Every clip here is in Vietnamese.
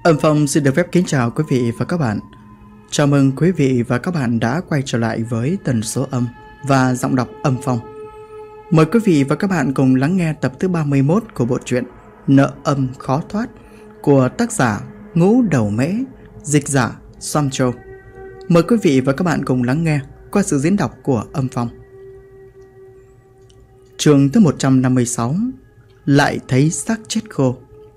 Âm Phong xin được phép kính chào quý vị và các bạn. Chào mừng quý vị và các bạn đã quay trở lại với tần số âm và giọng đọc Âm Phong. Mời quý vị và các bạn cùng lắng nghe tập thứ 31 của bộ truyện Nợ Âm Khó Thoát của tác giả Ngũ Đầu Mễ, dịch giả Sam Châu. Mời quý vị và các bạn cùng lắng nghe qua sự diễn đọc của Âm Phong. Chương thứ 156, lại thấy xác chết khô.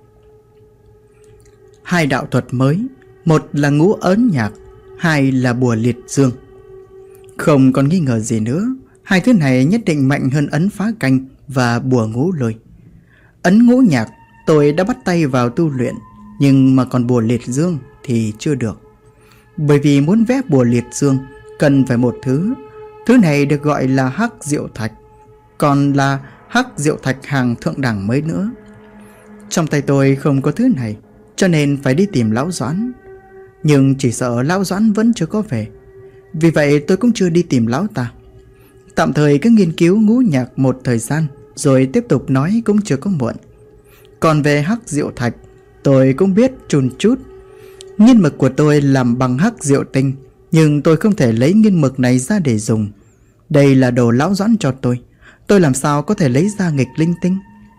Hai đạo thuật mới, một là ngũ ấn nhạc, hai là bùa liệt dương. Không còn nghi ngờ gì nữa, hai thứ này nhất định mạnh hơn ấn phá canh và bùa ngũ lôi. Ấn ngũ nhạc tôi đã bắt tay vào tu luyện, nhưng mà còn bùa liệt dương thì chưa được. Bởi vì muốn vẽ bùa liệt dương cần phải một thứ. Thứ này được gọi là hắc diệu thạch, còn là hắc diệu thạch hàng thượng đẳng mới nữa. Trong tay tôi không có thứ này, cho nên phải đi tìm lão Doãn. Nhưng chỉ sợ lão Doãn vẫn chưa có về. Vì vậy tôi cũng chưa đi tìm lão ta. Tạm thời cứ nghiên cứu ngũ nhạc một thời gian, rồi tiếp tục nói cũng chưa có muộn. Còn về hắc diệu thạch, tôi cũng biết chùn chút. Nghiên mực của tôi làm bằng hắc diệu tinh, nhưng tôi không thể lấy nghiên mực này ra để dùng. Đây là đồ lão Doãn cho tôi làm sao có thể lấy ra nghịch linh tinh.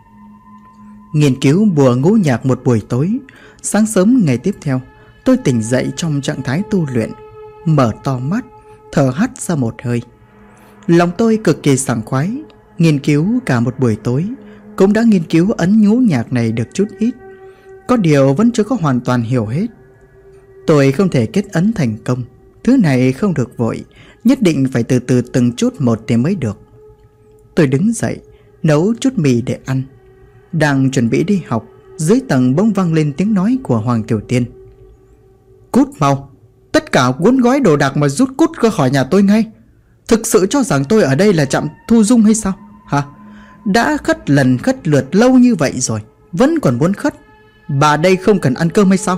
Nghiên cứu bùa ngũ nhạc một buổi tối. Sáng sớm ngày tiếp theo, tôi tỉnh dậy trong trạng thái tu luyện, mở to mắt, thở hắt ra một hơi. Lòng tôi cực kỳ sảng khoái. Nghiên cứu cả một buổi tối, cũng đã nghiên cứu ấn ngũ nhạc này được chút ít. Có điều vẫn chưa có hoàn toàn hiểu hết. Tôi không thể kết ấn thành công. Thứ này không được vội, nhất định phải từ từ từng chút một thì mới được. Tôi đứng dậy, nấu chút mì để ăn. Đang chuẩn bị đi học, dưới tầng bỗng vang lên tiếng nói của Hoàng Tiểu Tiên. Cút mau, tất cả cuốn gói đồ đạc mà rút cút ra khỏi nhà tôi ngay. Thực sự cho rằng tôi ở đây là trạm thu dung hay sao hả? Đã khất lần khất lượt lâu như vậy rồi, vẫn còn muốn khất. Bà đây không cần ăn cơm hay sao?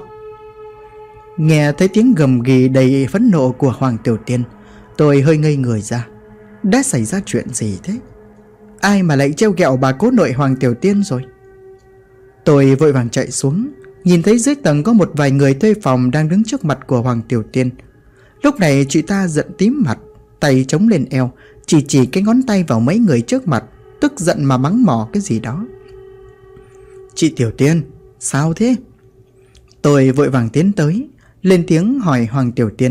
Nghe thấy tiếng gầm ghì đầy phẫn nộ của Hoàng Tiểu Tiên, tôi hơi ngây người ra. Đã xảy ra chuyện gì thế? Ai mà lại trêu ghẹo bà cố nội Hoàng Tiểu Tiên rồi? Tôi vội vàng chạy xuống, nhìn thấy dưới tầng có một vài người thuê phòng đang đứng trước mặt của Hoàng Tiểu Tiên. Lúc này chị ta giận tím mặt, tay chống lên eo, chỉ cái ngón tay vào mấy người trước mặt, tức giận mà mắng mỏ cái gì đó. Chị Tiểu Tiên, sao thế? Tôi vội vàng tiến tới, lên tiếng hỏi Hoàng Tiểu Tiên.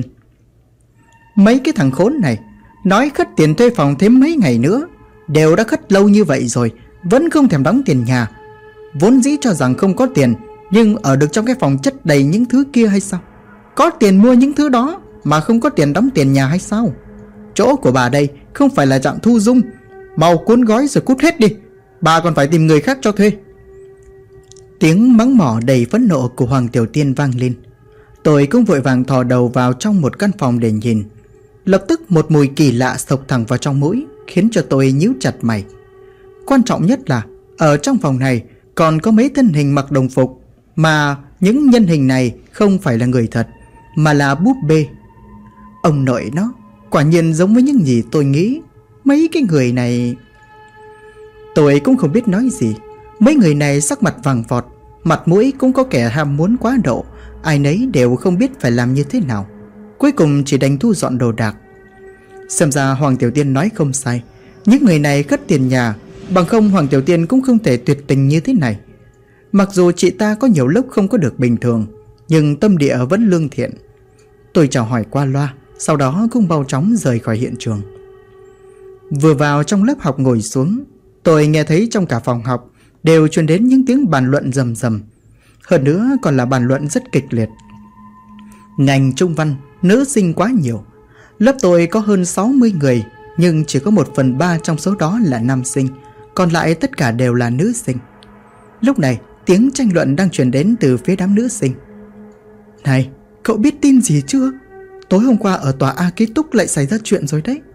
Mấy cái thằng khốn này nói khất tiền thuê phòng thêm mấy ngày nữa, đều đã khất lâu như vậy rồi, vẫn không thèm đóng tiền nhà. Vốn dĩ cho rằng không có tiền, nhưng ở được trong cái phòng chất đầy những thứ kia hay sao? Có tiền mua những thứ đó mà không có tiền đóng tiền nhà hay sao? Chỗ của bà đây không phải là trạm thu dung. Mau cuốn gói rồi cút hết đi, bà còn phải tìm người khác cho thuê. Tiếng mắng mỏ đầy phẫn nộ của Hoàng Tiểu Tiên vang lên. Tôi cũng vội vàng thò đầu vào trong một căn phòng để nhìn. Lập tức một mùi kỳ lạ xộc thẳng vào trong mũi, khiến cho tôi nhíu chặt mày. Quan trọng nhất là ở trong phòng này còn có mấy thân hình mặc đồng phục, mà những nhân hình này không phải là người thật, mà là búp bê. Ông nội nó, quả nhiên giống với những gì tôi nghĩ. Mấy cái người này... Tôi cũng không biết nói gì. Mấy người này sắc mặt vàng vọt, mặt mũi cũng có kẻ ham muốn quá độ. Ai nấy đều không biết phải làm như thế nào. Cuối cùng chỉ đành thu dọn đồ đạc. Xem ra Hoàng Tiểu Tiên nói không sai. Những người này cất tiền nhà, bằng không Hoàng Tiểu Tiên cũng không thể tuyệt tình như thế này. Mặc dù chị ta có nhiều lúc không có được bình thường, nhưng tâm địa vẫn lương thiện. Tôi chào hỏi qua loa, sau đó cũng mau chóng rời khỏi hiện trường. Vừa vào trong lớp học ngồi xuống, tôi nghe thấy trong cả phòng học đều truyền đến những tiếng bàn luận rầm rầm. Hơn nữa còn là bàn luận rất kịch liệt. Ngành Trung văn, nữ sinh quá nhiều. Lớp tôi có hơn 60 người, nhưng chỉ có 1/3 trong số đó là nam sinh, còn lại tất cả đều là nữ sinh. Lúc này tiếng tranh luận đang truyền đến từ phía đám nữ sinh. Này, cậu biết tin gì chưa? Tối hôm qua ở tòa A ký túc lại xảy ra chuyện rồi đấy.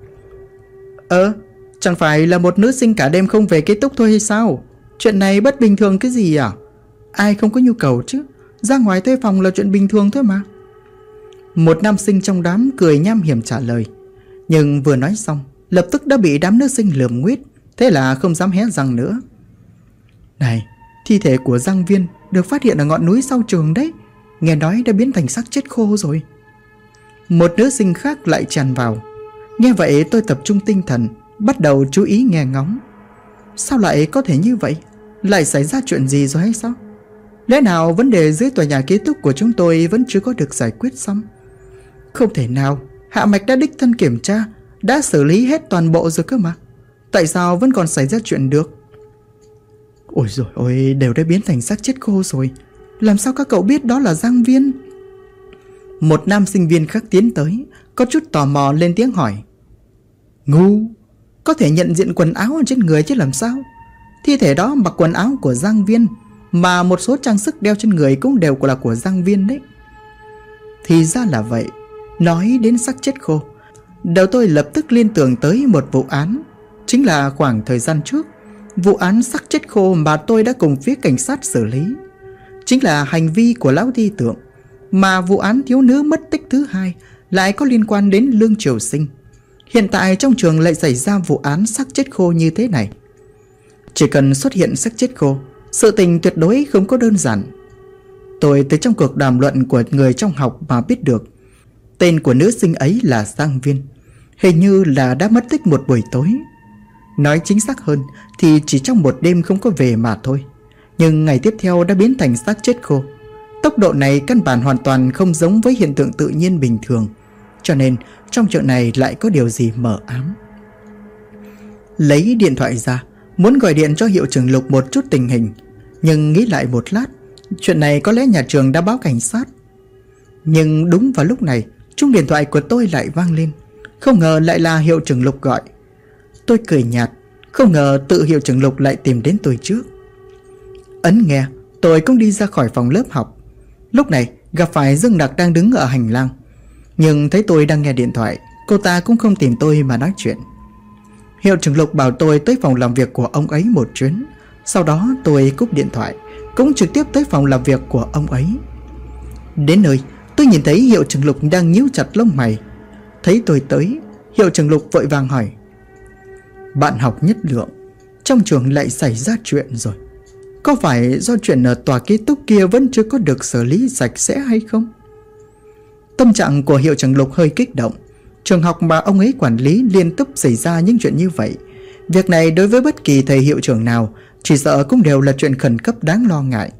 Chẳng phải là một nữ sinh cả đêm không về ký túc thôi hay sao? Chuyện này bất bình thường cái gì à? Ai không có nhu cầu chứ? Ra ngoài thuê phòng là chuyện bình thường thôi mà. Một nam sinh trong đám cười nham hiểm trả lời. Nhưng vừa nói xong, lập tức đã bị đám nữ sinh lườm nguýt, thế là không dám hé răng nữa. Này, thi thể của Giang Viên được phát hiện ở ngọn núi sau trường đấy. nghe nói đã biến thành xác chết khô rồi. Một nữ sinh khác lại tràn vào. Nghe vậy tôi tập trung tinh thần, bắt đầu chú ý nghe ngóng. Sao lại có thể như vậy? Lại xảy ra chuyện gì rồi hay sao? Lẽ nào vấn đề dưới tòa nhà ký túc của chúng tôi vẫn chưa có được giải quyết xong? Không thể nào, Hạ Mạch đã đích thân kiểm tra, đã xử lý hết toàn bộ rồi cơ mà. Tại sao vẫn còn xảy ra chuyện được? Ôi dồi ôi, đều đã biến thành xác chết khô rồi. Làm sao các cậu biết đó là Giang Viên? Một nam sinh viên khác tiến tới, có chút tò mò lên tiếng hỏi. Ngu, có thể nhận diện quần áo ở trên người chứ làm sao? Thi thể đó mặc quần áo của Giang Viên, mà một số trang sức đeo trên người cũng đều là của Giang Viên đấy. Thì ra là vậy. Nói đến xác chết khô, đầu tôi lập tức liên tưởng tới một vụ án. Chính là khoảng thời gian trước, vụ án xác chết khô mà tôi đã cùng phía cảnh sát xử lý. Chính là hành vi của lão thi tượng. Mà vụ án thiếu nữ mất tích thứ hai lại có liên quan đến Lương Triều Sinh. Hiện tại trong trường lại xảy ra vụ án xác chết khô như thế này. Chỉ cần xuất hiện xác chết khô, sự tình tuyệt đối không có đơn giản. Tôi từ trong cuộc đàm luận của người trong học mà biết được tên của nữ sinh ấy là Giang Viên. Hình như là đã mất tích một buổi tối. Nói chính xác hơn thì chỉ trong một đêm không có về mà thôi. Nhưng ngày tiếp theo đã biến thành xác chết khô. Tốc độ này căn bản hoàn toàn không giống với hiện tượng tự nhiên bình thường. Cho nên trong chuyện này lại có điều gì mờ ám. Lấy điện thoại ra, muốn gọi điện cho hiệu trưởng Lục một chút tình hình. Nhưng nghĩ lại một lát, chuyện này có lẽ nhà trường đã báo cảnh sát. Nhưng đúng vào lúc này, chuông điện thoại của tôi lại vang lên. Không ngờ lại là hiệu trưởng Lục gọi. Tôi cười nhạt, không ngờ tự hiệu trưởng Lục lại tìm đến tôi trước. Ấn nghe, tôi cũng đi ra khỏi phòng lớp học. Lúc này gặp phải Dương Đặc đang đứng ở hành lang. Nhưng thấy tôi đang nghe điện thoại, cô ta cũng không tìm tôi mà nói chuyện. Hiệu trưởng Lục bảo tôi tới phòng làm việc của ông ấy một chuyến. Sau đó tôi cúp điện thoại, cũng trực tiếp tới phòng làm việc của ông ấy. Đến nơi, tôi nhìn thấy hiệu trưởng Lục đang nhíu chặt lông mày. Thấy tôi tới, hiệu trưởng Lục vội vàng hỏi. Bạn học Nhất Lượng, trong trường lại xảy ra chuyện rồi. Có phải do chuyện ở tòa ký túc kia vẫn chưa có được xử lý sạch sẽ hay không? Tâm trạng của hiệu trưởng Lục hơi kích động. Trường học mà ông ấy quản lý liên tục xảy ra những chuyện như vậy. Việc này đối với bất kỳ thầy hiệu trưởng nào chỉ sợ cũng đều là chuyện khẩn cấp đáng lo ngại.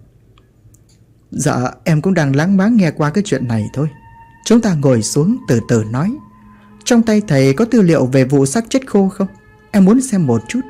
Dạ, em cũng đang láng máng nghe qua cái chuyện này thôi. Chúng ta ngồi xuống từ từ nói. Trong tay thầy có tư liệu về vụ xác chết khô không? Em muốn xem một chút.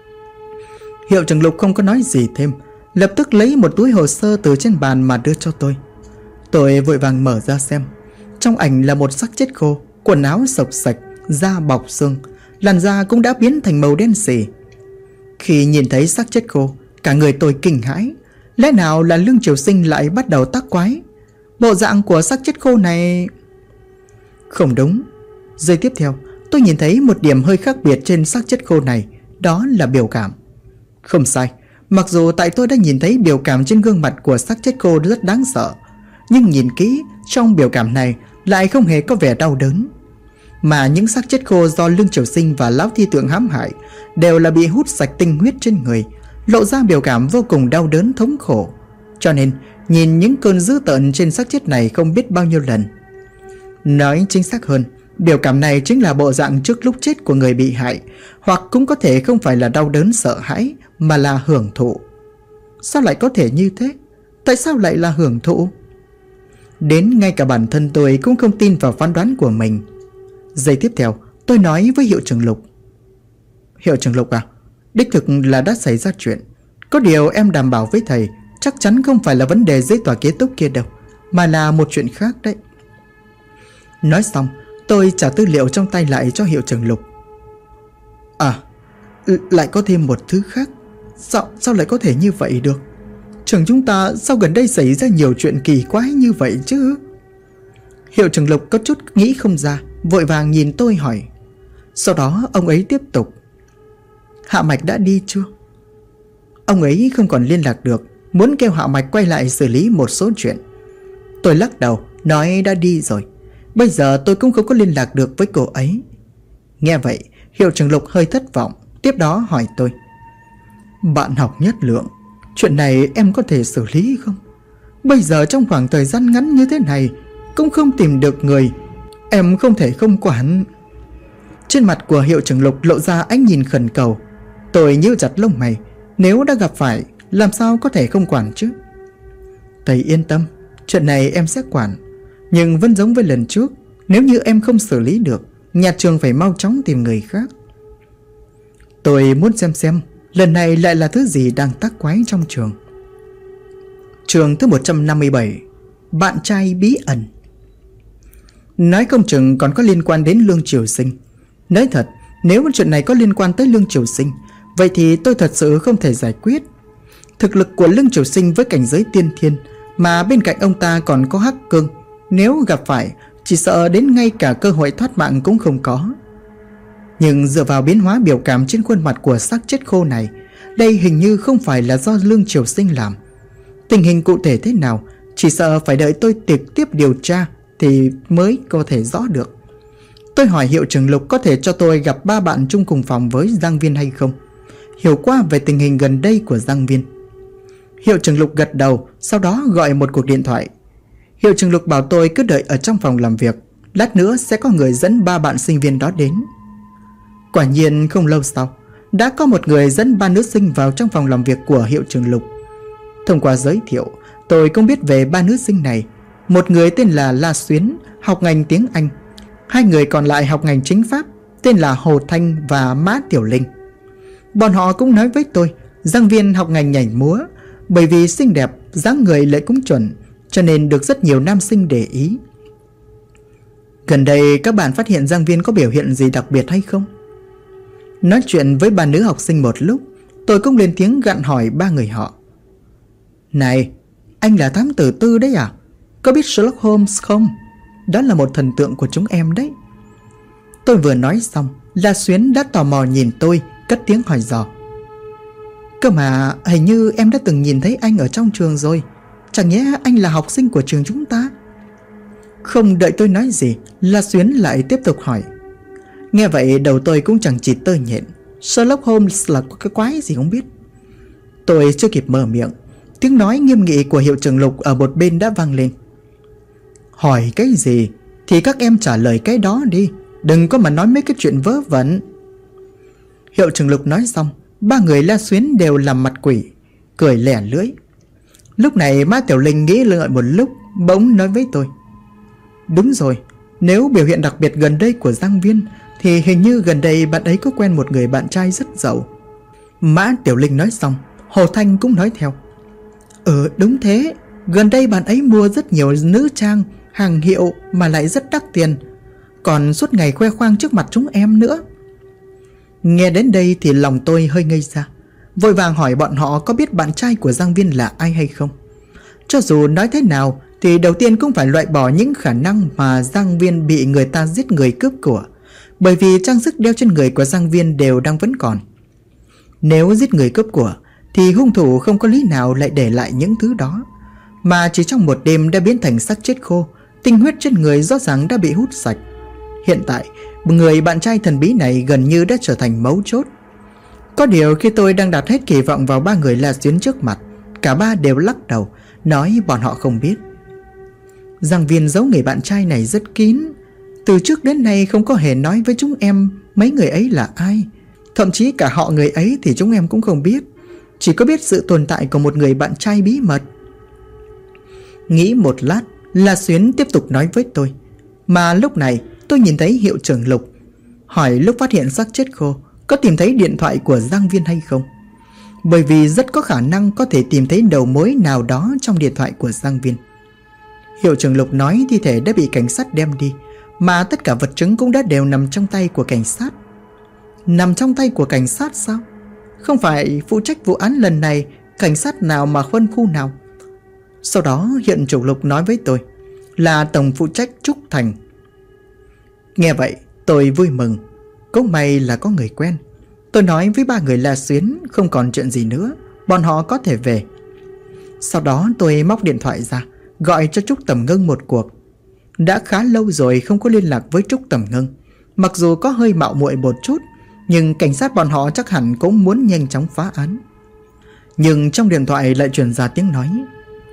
Hiệu trưởng Lục không có nói gì thêm, lập tức lấy một túi hồ sơ từ trên bàn mà đưa cho tôi. Tôi vội vàng mở ra xem. Trong ảnh là một xác chết khô, quần áo xộc xạch, da bọc xương, làn da cũng đã biến thành màu đen xì. Khi nhìn thấy xác chết khô, cả người tôi kinh hãi. Lẽ nào là Lương Triều Sinh lại bắt đầu tác quái? Bộ dạng của xác chết khô này... Không đúng. Giây tiếp theo, tôi nhìn thấy một điểm hơi khác biệt trên xác chết khô này. Đó là biểu cảm. Không sai, mặc dù tại tôi đã nhìn thấy biểu cảm trên gương mặt của xác chết khô rất đáng sợ, nhưng nhìn kỹ, trong biểu cảm này lại không hề có vẻ đau đớn. Mà những xác chết khô do Lương Triều Sinh và lão thi tượng hãm hại đều là bị hút sạch tinh huyết trên người, lộ ra biểu cảm vô cùng đau đớn thống khổ. Cho nên nhìn những cơn dữ tợn trên xác chết này không biết bao nhiêu lần. Nói chính xác hơn, biểu cảm này chính là bộ dạng trước lúc chết của người bị hại, hoặc cũng có thể không phải là đau đớn sợ hãi mà là hưởng thụ. Sao lại có thể như thế? Tại sao lại là hưởng thụ? Đến ngay cả bản thân tôi cũng không tin vào phán đoán của mình. Giây tiếp theo, tôi nói với hiệu trưởng Lục. Hiệu trưởng Lục à, đích thực là đã xảy ra chuyện. Có điều em đảm bảo với thầy, chắc chắn không phải là vấn đề dưới tòa ký túc kia đâu, mà là một chuyện khác đấy. Nói xong, tôi trả tư liệu trong tay lại cho hiệu trưởng Lục. À, lại có thêm một thứ khác. Sao lại có thể như vậy được? Trường chúng ta sao gần đây xảy ra nhiều chuyện kỳ quái như vậy chứ? Hiệu trưởng Lục có chút nghĩ không ra, vội vàng nhìn tôi hỏi. Sau đó ông ấy tiếp tục. Hạ Mạch đã đi chưa? Ông ấy không còn liên lạc được, muốn kêu Hạ Mạch quay lại xử lý một số chuyện. Tôi lắc đầu, nói đã đi rồi. Bây giờ tôi cũng không có liên lạc được với cô ấy. Nghe vậy, hiệu trưởng Lục hơi thất vọng, tiếp đó hỏi tôi. Bạn học Nhất Lượng, chuyện này em có thể xử lý không? Bây giờ trong khoảng thời gian ngắn như thế này cũng không tìm được người, em không thể không quản. Trên mặt của Hiệu trưởng Lục lộ ra ánh nhìn khẩn cầu. Tôi nhíu chặt lông mày. Nếu đã gặp phải, làm sao có thể không quản chứ? Thầy yên tâm, chuyện này em sẽ quản. Nhưng vẫn giống với lần trước, nếu như em không xử lý được, nhà trường phải mau chóng tìm người khác. Tôi muốn xem lần này lại là thứ gì đang tác quái trong trường. Chương thứ 157. Bạn trai bí ẩn. Nói không chừng còn có liên quan đến Lương Triều Sinh. Nói thật, nếu chuyện này có liên quan tới Lương Triều Sinh, vậy thì tôi thật sự không thể giải quyết. Thực lực của Lương Triều Sinh với cảnh giới tiên thiên, mà bên cạnh ông ta còn có Hắc Cương, nếu gặp phải chỉ sợ đến ngay cả cơ hội thoát mạng cũng không có. Nhưng dựa vào biến hóa biểu cảm trên khuôn mặt của xác chết khô này, đây hình như không phải là do Lương Triều Sinh làm. Tình hình cụ thể thế nào, chỉ sợ phải đợi tôi trực tiếp điều tra thì mới có thể rõ được. Tôi hỏi Hiệu trưởng Lục có thể cho tôi gặp 3 bạn chung cùng phòng với Giang Viên hay không, hiểu qua về tình hình gần đây của Giang Viên. Hiệu trưởng Lục gật đầu, sau đó gọi một cuộc điện thoại. Hiệu trưởng Lục bảo tôi cứ đợi ở trong phòng làm việc, lát nữa sẽ có người dẫn 3 bạn sinh viên đó đến. Quả nhiên không lâu sau, đã có một người dẫn 3 nữ sinh vào trong phòng làm việc của Hiệu trưởng Lục. Thông qua giới thiệu, tôi cũng biết về 3 nữ sinh này. Một người tên là La Xuyến, học ngành tiếng Anh. 2 người còn lại học ngành chính pháp, tên là Hồ Thanh và Mã Tiểu Linh. Bọn họ cũng nói với tôi, Giang Viên học ngành nhảy múa, bởi vì xinh đẹp, dáng người lại cũng chuẩn, cho nên được rất nhiều nam sinh để ý. Gần đây các bạn phát hiện Giang Viên có biểu hiện gì đặc biệt hay không? Nói chuyện với 3 nữ học sinh một lúc, tôi cũng lên tiếng gặn hỏi 3 người họ. Này, anh là thám tử Tư đấy à? Có biết Sherlock Holmes không? Đó là một thần tượng của chúng em đấy. Tôi vừa nói xong, La Xuyến đã tò mò nhìn tôi, cất tiếng hỏi dò. Cơ mà hình như em đã từng nhìn thấy anh ở trong trường rồi. Chẳng nhẽ anh là học sinh của trường chúng ta? Không đợi tôi nói gì, La Xuyến lại tiếp tục hỏi. Nghe vậy đầu tôi cũng chẳng chịt tơ nhện. Sherlock Holmes là cái quái gì không biết. Tôi chưa kịp mở miệng, tiếng nói nghiêm nghị của Hiệu trưởng Lục ở một bên đã vang lên. Hỏi cái gì thì các em trả lời cái đó đi, đừng có mà nói mấy cái chuyện vớ vẩn. Hiệu trưởng Lục nói xong, 3 người La Xuyến đều làm mặt quỷ, cười lẻ lưỡi. Lúc này Mã Tiểu Linh nghĩ lợi một lúc, bỗng nói với tôi. Đúng rồi, nếu biểu hiện đặc biệt gần đây của Giang Viên thì hình như gần đây bạn ấy có quen một người bạn trai rất giàu. Mã Tiểu Linh nói xong, Hồ Thanh cũng nói theo. Đúng thế, gần đây bạn ấy mua rất nhiều nữ trang, hàng hiệu mà lại rất đắt tiền, còn suốt ngày khoe khoang trước mặt chúng em nữa. Nghe đến đây thì lòng tôi hơi ngây ra, vội vàng hỏi bọn họ có biết bạn trai của Giang Viên là ai hay không. Cho dù nói thế nào thì đầu tiên cũng phải loại bỏ những khả năng mà Giang Viên bị người ta giết người cướp của, bởi vì trang sức đeo trên người của Giang Viên đều đang vẫn còn. Nếu giết người cướp của thì hung thủ không có lý nào lại để lại những thứ đó, mà chỉ trong một đêm đã biến thành xác chết khô, tinh huyết trên người rõ ràng đã bị hút sạch. Hiện tại, người bạn trai thần bí này gần như đã trở thành mấu chốt. Có điều khi tôi đang đặt hết kỳ vọng vào 3 người La Xuyến trước mặt, cả 3 đều lắc đầu, nói bọn họ không biết. Giang Viên giấu người bạn trai này rất kín, từ trước đến nay không có hề nói với chúng em mấy người ấy là ai. Thậm chí cả họ người ấy thì chúng em cũng không biết, chỉ có biết sự tồn tại của một người bạn trai bí mật. Nghĩ một lát, La Xuyến tiếp tục nói với tôi. Mà lúc này tôi nhìn thấy Hiệu trưởng Lục, hỏi lúc phát hiện xác chết khô có tìm thấy điện thoại của Giang Viên hay không, bởi vì rất có khả năng có thể tìm thấy đầu mối nào đó trong điện thoại của Giang Viên. Hiệu trưởng Lục nói thi thể đã bị cảnh sát đem đi, mà tất cả vật chứng cũng đã đều nằm trong tay của cảnh sát. Nằm trong tay của cảnh sát sao? Không phải phụ trách vụ án lần này cảnh sát nào mà phân khu nào? Sau đó Hiệu trưởng Lục nói với tôi là tổng phụ trách Trúc Thành. Nghe vậy tôi vui mừng, cũng may là có người quen. Tôi nói với 3 người La Xuyến không còn chuyện gì nữa, bọn họ có thể về. Sau đó tôi móc điện thoại ra, gọi cho Trúc Tầm Ngưng một cuộc. Đã khá lâu rồi không có liên lạc với Trúc Tầm Ngưng. Mặc dù có hơi mạo muội một chút, nhưng cảnh sát bọn họ chắc hẳn cũng muốn nhanh chóng phá án. Nhưng trong điện thoại lại truyền ra tiếng nói.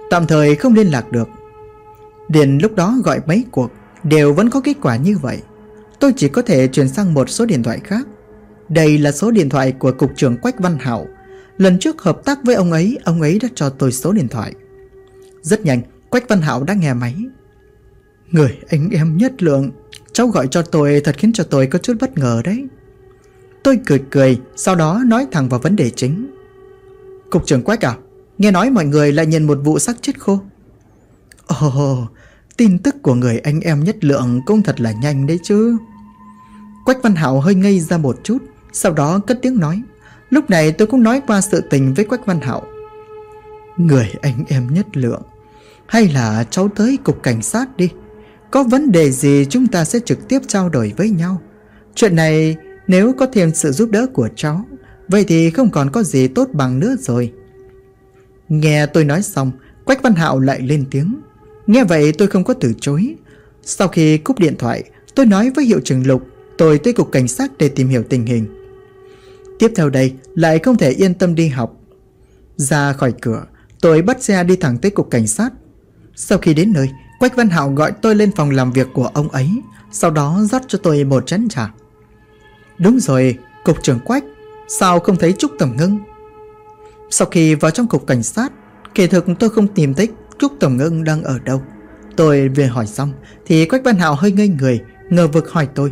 tạm thời không liên lạc được. Đến lúc đó gọi mấy cuộc đều vẫn có kết quả như vậy. Tôi chỉ có thể chuyển sang một số điện thoại khác. Đây là số điện thoại của cục trưởng Quách Văn Hạo. Lần trước hợp tác với ông ấy đã cho tôi số điện thoại. Rất nhanh, Quách Văn Hạo đã nghe máy. Người anh em nhất lượng, cháu gọi cho tôi thật khiến cho tôi có chút bất ngờ đấy. Tôi cười, sau đó nói thẳng vào vấn đề chính. Cục trưởng Quách à, nghe nói mọi người lại nhận một vụ xác chết khô. Ồ, tin tức của người anh em nhất lượng cũng thật là nhanh đấy chứ. Quách Văn Hạo hơi ngây ra một chút, sau đó cất tiếng nói. Lúc này tôi cũng nói qua sự tình với Quách Văn Hạo. Người anh em nhất lượng, hay là cháu tới cục cảnh sát đi. Có vấn đề gì chúng ta sẽ trực tiếp trao đổi với nhau. Chuyện này nếu có thêm sự giúp đỡ của cháu, vậy thì không còn có gì tốt bằng nữa rồi. Nghe tôi nói xong, Quách Văn Hạo lại lên tiếng. Nghe vậy tôi không có từ chối. Sau khi cúp điện thoại, tôi nói với hiệu trưởng Lục tôi tới cục cảnh sát để tìm hiểu tình hình. Tiếp theo đây lại không thể yên tâm đi học. Ra khỏi cửa, tôi bắt xe đi thẳng tới cục cảnh sát. Sau khi đến nơi, Quách Văn Hạo gọi tôi lên phòng làm việc của ông ấy, sau đó rót cho tôi một chén trà. Đúng rồi, cục trưởng Quách, sao không thấy Trúc Tầm Ngưng? Sau khi vào trong cục cảnh sát, kỳ thực tôi không tìm thấy Trúc Tầm Ngưng đang ở đâu. Tôi vừa hỏi xong thì Quách Văn Hạo hơi ngây người, ngờ vực hỏi tôi.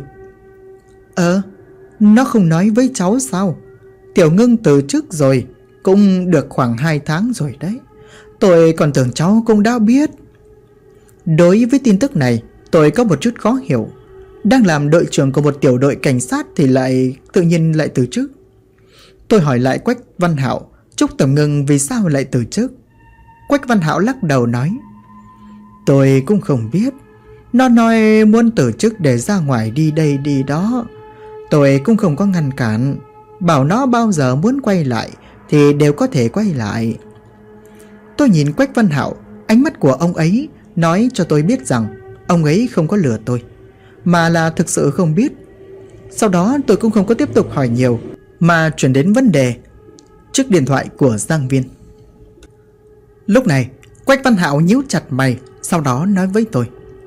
Nó không nói với cháu sao? Tiểu Ngưng từ chức rồi, cũng được khoảng 2 tháng rồi đấy. Tôi còn tưởng cháu cũng đã biết. Đối với tin tức này, tôi có một chút khó hiểu. Đang làm đội trưởng của một tiểu đội cảnh sát thì tự nhiên lại từ chức. Tôi hỏi lại Quách Văn Hạo, Trúc Tầm Ngưng vì sao lại từ chức? Quách Văn Hạo lắc đầu nói. Tôi cũng không biết. Nó nói muốn từ chức để ra ngoài đi đây đi đó. Tôi cũng không có ngăn cản, bảo nó bao giờ muốn quay lại thì đều có thể quay lại. Tôi nhìn Quách Văn Hạo, ánh mắt của ông ấy nói cho tôi biết rằng ông ấy không có lừa tôi, mà là thực sự không biết. Sau đó tôi cũng không có tiếp tục hỏi nhiều, mà chuyển đến vấn đề chiếc điện thoại của Giang Viên. Lúc này Quách Văn Hạo nhíu chặt mày, sau đó nói với tôi.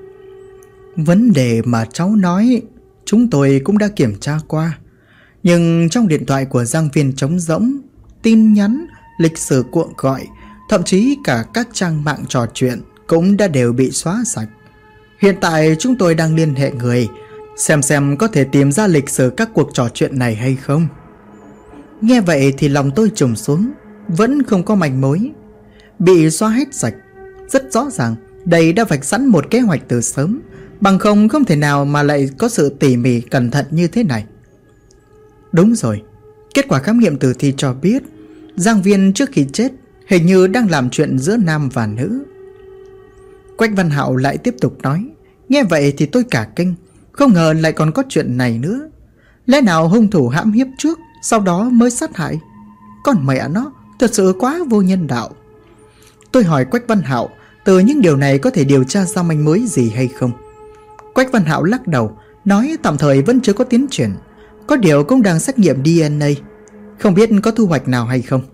Vấn đề mà cháu nói chúng tôi cũng đã kiểm tra qua, nhưng trong điện thoại của Giang Viên trống rỗng, tin nhắn, lịch sử cuộc gọi, thậm chí cả các trang mạng trò chuyện cũng đã đều bị xóa sạch. Hiện tại chúng tôi đang liên hệ người, xem có thể tìm ra lịch sử các cuộc trò chuyện này hay không. Nghe vậy thì lòng tôi trùng xuống, vẫn không có manh mối. Bị xóa hết sạch. Rất rõ ràng đây đã vạch sẵn một kế hoạch từ sớm, bằng không thể nào mà lại có sự tỉ mỉ cẩn thận như thế này. Đúng rồi, kết quả khám nghiệm tử thi cho biết Giang Viên trước khi chết hình như đang làm chuyện giữa nam và nữ. Quách Văn Hạo lại tiếp tục nói. Nghe vậy thì tôi cả kinh, không ngờ lại còn có chuyện này nữa. Lẽ nào hung thủ hãm hiếp trước, sau đó mới sát hại? Con mẹ nó, thật sự quá vô nhân đạo. Tôi hỏi Quách Văn Hạo từ những điều này có thể điều tra ra manh mối gì hay không. Quách Văn Hạo lắc đầu, nói tạm thời vẫn chưa có tiến triển, có điều cũng đang xét nghiệm DNA, không biết có thu hoạch nào hay không.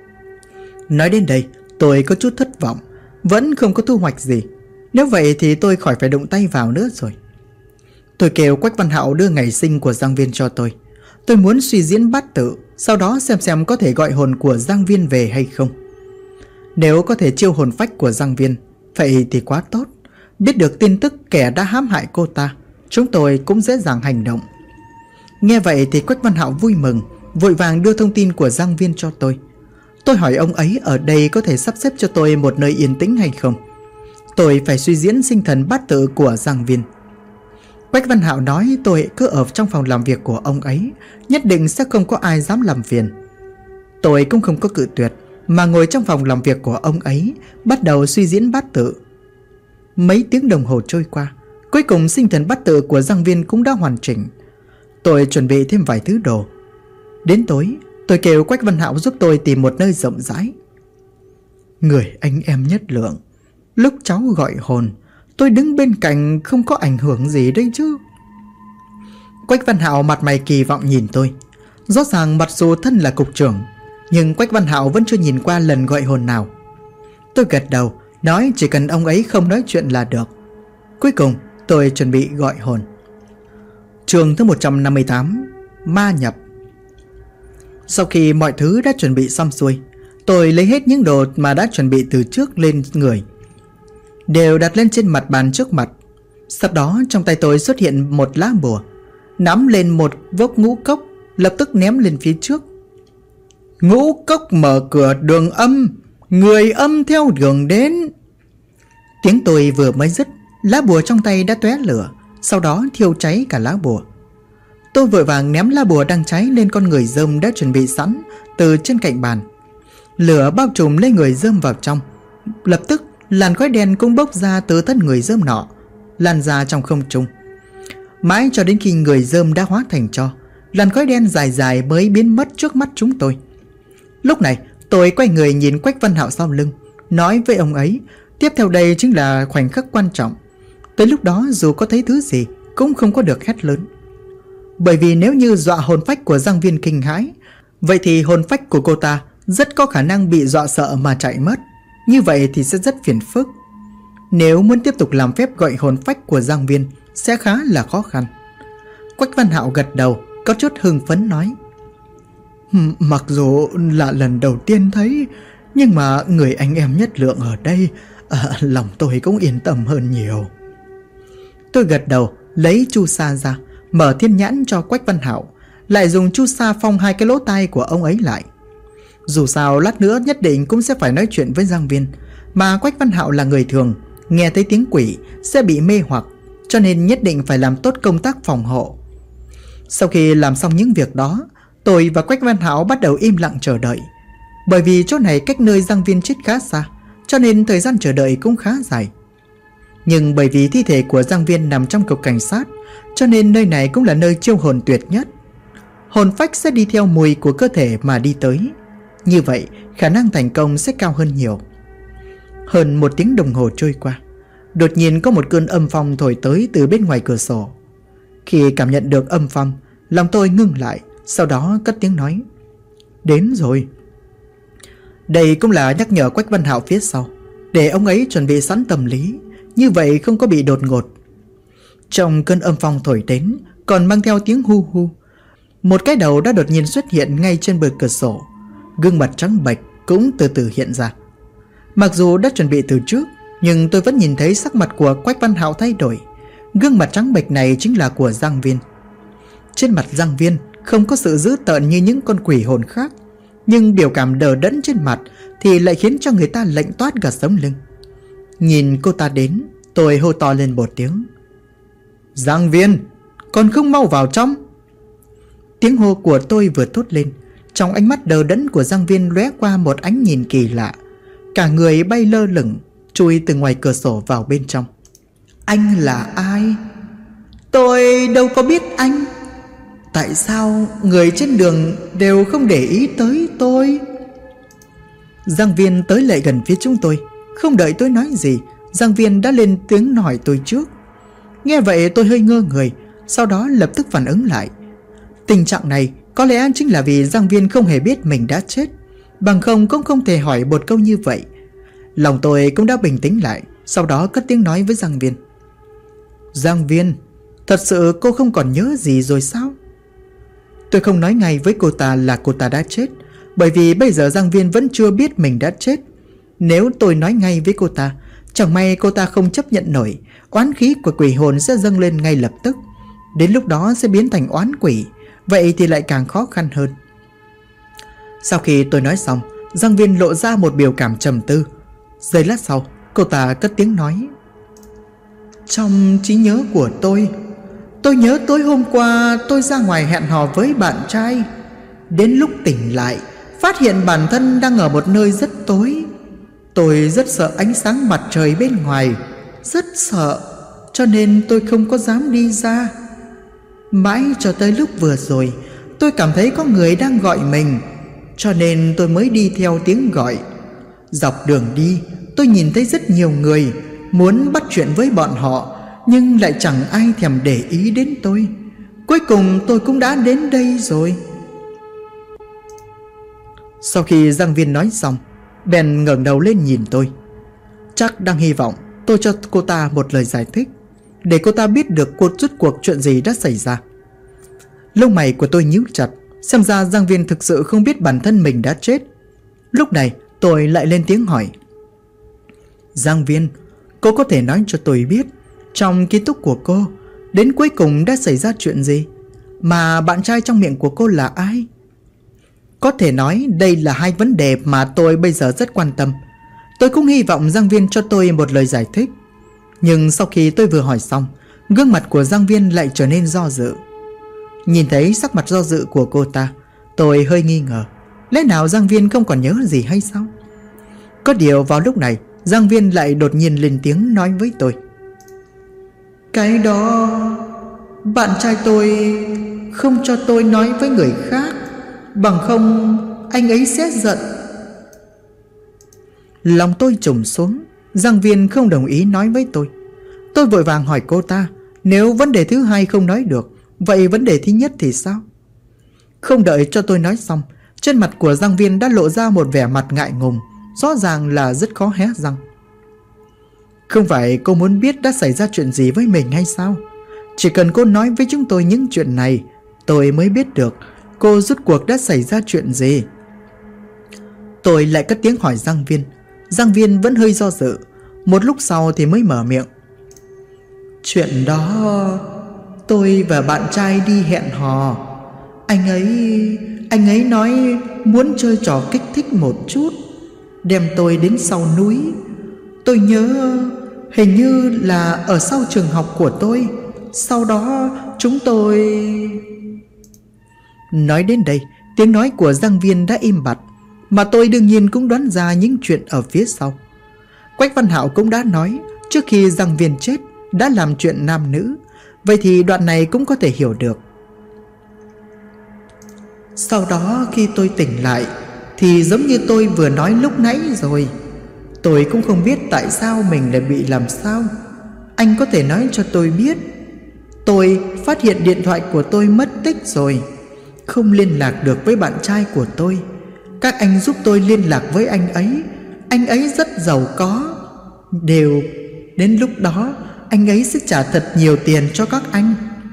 Nói đến đây tôi có chút thất vọng, vẫn không có thu hoạch gì. Nếu vậy thì tôi khỏi phải động tay vào nữa rồi. Tôi kêu Quách Văn Hạo đưa ngày sinh của Giang Viên cho tôi. Tôi muốn suy diễn bát tự, sau đó xem có thể gọi hồn của Giang Viên về hay không. Nếu có thể chiêu hồn phách của Giang Viên, vậy thì quá tốt. Biết được tin tức kẻ đã hãm hại cô ta, chúng tôi cũng dễ dàng hành động. Nghe vậy thì Quách Văn Hạo vui mừng, vội vàng đưa thông tin của Giang Viên cho tôi. Tôi hỏi ông ấy ở đây có thể sắp xếp cho tôi một nơi yên tĩnh hay không. Tôi phải suy diễn sinh thần bát tự của Giang Viên. Quách Văn Hạo nói tôi cứ ở trong phòng làm việc của ông ấy, nhất định sẽ không có ai dám làm phiền. Tôi cũng không có cự tuyệt, mà ngồi trong phòng làm việc của ông ấy, bắt đầu suy diễn bát tự. Mấy tiếng đồng hồ trôi qua, cuối cùng sinh thần bát tự của Giang Viên cũng đã hoàn chỉnh. Tôi chuẩn bị thêm vài thứ đồ. Đến tối, tôi kêu Quách Văn Hạo giúp tôi tìm một nơi rộng rãi. Người anh em nhất lượng, lúc cháu gọi hồn, tôi đứng bên cạnh không có ảnh hưởng gì đấy chứ? Quách Văn Hạo mặt mày kỳ vọng nhìn tôi. Rõ ràng mặc dù thân là cục trưởng, nhưng Quách Văn Hạo vẫn chưa nhìn qua lần gọi hồn nào. Tôi gật đầu, nói chỉ cần ông ấy không nói chuyện là được. Cuối cùng tôi chuẩn bị gọi hồn. Chương thứ 158: Ma nhập. Sau khi mọi thứ đã chuẩn bị xong xuôi, tôi lấy hết những đồ mà đã chuẩn bị từ trước lên người, đều đặt lên trên mặt bàn trước mặt. Sau đó trong tay tôi xuất hiện một lá bùa, nắm lên một vốc ngũ cốc, lập tức ném lên phía trước. Ngũ cốc mở cửa đường âm, người âm theo đường đến. Tiếng tôi vừa mới dứt, lá bùa trong tay đã tóe lửa, sau đó thiêu cháy cả lá bùa. Tôi vội vàng ném lá bùa đang cháy lên con người dơm đã chuẩn bị sẵn từ trên cạnh bàn. Lửa bao trùm lấy người dơm vào trong. Lập tức làn khói đen cũng bốc ra từ thân người dơm nọ, lan ra trong không trung. Mãi cho đến khi người dơm đã hóa thành tro, làn khói đen dài dài mới biến mất trước mắt chúng tôi. Lúc này tôi quay người nhìn Quách Văn Hạo sau lưng, nói với ông ấy tiếp theo đây chính là khoảnh khắc quan trọng. Tới lúc đó dù có thấy thứ gì cũng không có được hét lớn, bởi vì nếu như dọa hồn phách của Giang Viên kinh hãi, vậy thì hồn phách của cô ta rất có khả năng bị dọa sợ mà chạy mất. Như vậy thì sẽ rất phiền phức. Nếu muốn tiếp tục làm phép gọi hồn phách của Giang Viên sẽ khá là khó khăn. Quách Văn Hạo gật đầu, có chút hưng phấn nói: Mặc dù là lần đầu tiên thấy, nhưng mà người anh em nhất lượng ở đây, lòng tôi cũng yên tâm hơn nhiều. Tôi gật đầu, lấy chu sa ra, mở thiên nhãn cho Quách Văn Hạo, lại dùng chu sa phong hai cái lỗ tai của ông ấy lại. Dù sao lát nữa nhất định cũng sẽ phải nói chuyện với Giang Viên, mà Quách Văn Hạo là người thường, nghe thấy tiếng quỷ sẽ bị mê hoặc, cho nên nhất định phải làm tốt công tác phòng hộ. Sau khi làm xong những việc đó, tôi và Quách Văn Hạo bắt đầu im lặng chờ đợi. Bởi vì chỗ này cách nơi Giang Viên chết khá xa, cho nên thời gian chờ đợi cũng khá dài. Nhưng bởi vì thi thể của Giang Viên nằm trong cục cảnh sát, cho nên nơi này cũng là nơi chiêu hồn tuyệt nhất. Hồn phách sẽ đi theo mùi của cơ thể mà đi tới. Như vậy khả năng thành công sẽ cao hơn nhiều. Hơn 1 tiếng đồng hồ trôi qua, đột nhiên có một cơn âm phong thổi tới từ bên ngoài cửa sổ. Khi cảm nhận được âm phong, lòng tôi ngưng lại, sau đó cất tiếng nói: Đến rồi. Đây cũng là nhắc nhở Quách Văn Hạo phía sau, để ông ấy chuẩn bị sẵn tâm lý, như vậy không có bị đột ngột. Trong cơn âm phong thổi đến còn mang theo tiếng hu hu. Một cái đầu đã đột nhiên xuất hiện ngay trên bờ cửa sổ, gương mặt trắng bệch cũng từ từ hiện ra. Mặc dù đã chuẩn bị từ trước, nhưng tôi vẫn nhìn thấy sắc mặt của Quách Văn Hạo thay đổi. Gương mặt trắng bệch này chính là của Giang Viên. Trên mặt Giang Viên không có sự dữ tợn như những con quỷ hồn khác, nhưng biểu cảm đờ đẫn trên mặt thì lại khiến cho người ta lạnh toát cả sống lưng. Nhìn cô ta đến, tôi hô to lên một tiếng: Giang Viên, còn không mau vào trong. Tiếng hô của tôi vừa thốt lên, trong ánh mắt đờ đẫn của Giang Viên lóe qua một ánh nhìn kỳ lạ. Cả người bay lơ lửng, chui từ ngoài cửa sổ vào bên trong. Anh là ai? Tôi đâu có biết anh. Tại sao người trên đường đều không để ý tới tôi? Giang Viên tới lại gần phía chúng tôi. Không đợi tôi nói gì, Giang Viên đã lên tiếng hỏi tôi trước. Nghe vậy tôi hơi ngơ người, sau đó lập tức phản ứng lại. Tình trạng này có lẽ chính là vì Giang Viên không hề biết mình đã chết, bằng không cũng không thể hỏi một câu như vậy. Lòng tôi cũng đã bình tĩnh lại, sau đó cất tiếng nói với Giang Viên: Giang Viên, thật sự cô không còn nhớ gì rồi sao? Tôi không nói ngay với cô ta là cô ta đã chết, bởi vì bây giờ Giang Viên vẫn chưa biết mình đã chết. Nếu tôi nói ngay với cô ta, chẳng may cô ta không chấp nhận nổi, oán khí của quỷ hồn sẽ dâng lên ngay lập tức. Đến lúc đó sẽ biến thành oán quỷ, vậy thì lại càng khó khăn hơn. Sau khi tôi nói xong, Giang Viên lộ ra một biểu cảm trầm tư. Giây lát sau, cô ta cất tiếng nói: Trong trí nhớ của tôi nhớ tối hôm qua tôi ra ngoài hẹn hò với bạn trai. Đến lúc tỉnh lại, phát hiện bản thân đang ở một nơi rất tối. Tôi rất sợ ánh sáng mặt trời bên ngoài, rất sợ, cho nên tôi không có dám đi ra. Mãi cho tới lúc vừa rồi, tôi cảm thấy có người đang gọi mình, cho nên tôi mới đi theo tiếng gọi. Dọc đường đi, tôi nhìn thấy rất nhiều người, muốn bắt chuyện với bọn họ, nhưng lại chẳng ai thèm để ý đến tôi. Cuối cùng tôi cũng đã đến đây rồi. Sau khi Giang Viên nói xong, bèn ngẩng đầu lên nhìn tôi. chắc đang hy vọng tôi cho cô ta một lời giải thích, để cô ta biết được rốt cuộc chuyện gì đã xảy ra. Lông mày của tôi nhíu chặt, xem ra Giang Viên thực sự không biết bản thân mình đã chết. Lúc này tôi lại lên tiếng hỏi: Giang Viên, cô có thể nói cho tôi biết trong ký túc của cô đến cuối cùng đã xảy ra chuyện gì? Mà bạn trai trong miệng của cô là ai? Có thể nói đây là hai vấn đề mà tôi bây giờ rất quan tâm. Tôi cũng hy vọng Giang Viên cho tôi một lời giải thích. Nhưng sau khi tôi vừa hỏi xong, gương mặt của Giang Viên lại trở nên do dự. Nhìn thấy sắc mặt do dự của cô ta, tôi hơi nghi ngờ. Lẽ nào Giang Viên không còn nhớ gì hay sao? Có điều vào lúc này, Giang Viên lại đột nhiên lên tiếng nói với tôi: Cái đó bạn trai tôi không cho tôi nói với người khác, bằng không anh ấy sẽ giận. Lòng tôi trùng xuống. Giang Viên không đồng ý nói với tôi. Tôi vội vàng hỏi cô ta, nếu vấn đề thứ hai không nói được, vậy vấn đề thứ nhất thì sao? Không đợi cho tôi nói xong, trên mặt của Giang Viên đã lộ ra một vẻ mặt ngại ngùng, rõ ràng là rất khó hé răng. Không phải cô muốn biết đã xảy ra chuyện gì với mình hay sao? Chỉ cần cô nói với chúng tôi những chuyện này, tôi mới biết được cô rốt cuộc đã xảy ra chuyện gì. Tôi lại cất tiếng hỏi Giang Viên. Giang Viên vẫn hơi do dự, một lúc sau thì mới mở miệng: Chuyện đó tôi và bạn trai đi hẹn hò. Anh ấy nói muốn chơi trò kích thích một chút, đem tôi đến sau núi. Tôi nhớ hình như là ở sau trường học của tôi. Sau đó chúng tôi... Nói đến đây, tiếng nói của Giang Viên đã im bặt, mà tôi đương nhiên cũng đoán ra những chuyện ở phía sau. Quách Văn Hạo cũng đã nói trước khi Giang Viên chết đã làm chuyện nam nữ, vậy thì đoạn này cũng có thể hiểu được. Sau đó khi tôi tỉnh lại thì giống như tôi vừa nói lúc nãy rồi. Tôi cũng không biết tại sao mình lại bị làm sao. Anh có thể nói cho tôi biết. Tôi phát hiện điện thoại của tôi mất tích rồi, không liên lạc được với bạn trai của tôi. Các anh giúp tôi liên lạc với anh ấy. Anh ấy rất giàu có. Đều đến lúc đó anh ấy sẽ trả thật nhiều tiền cho các anh.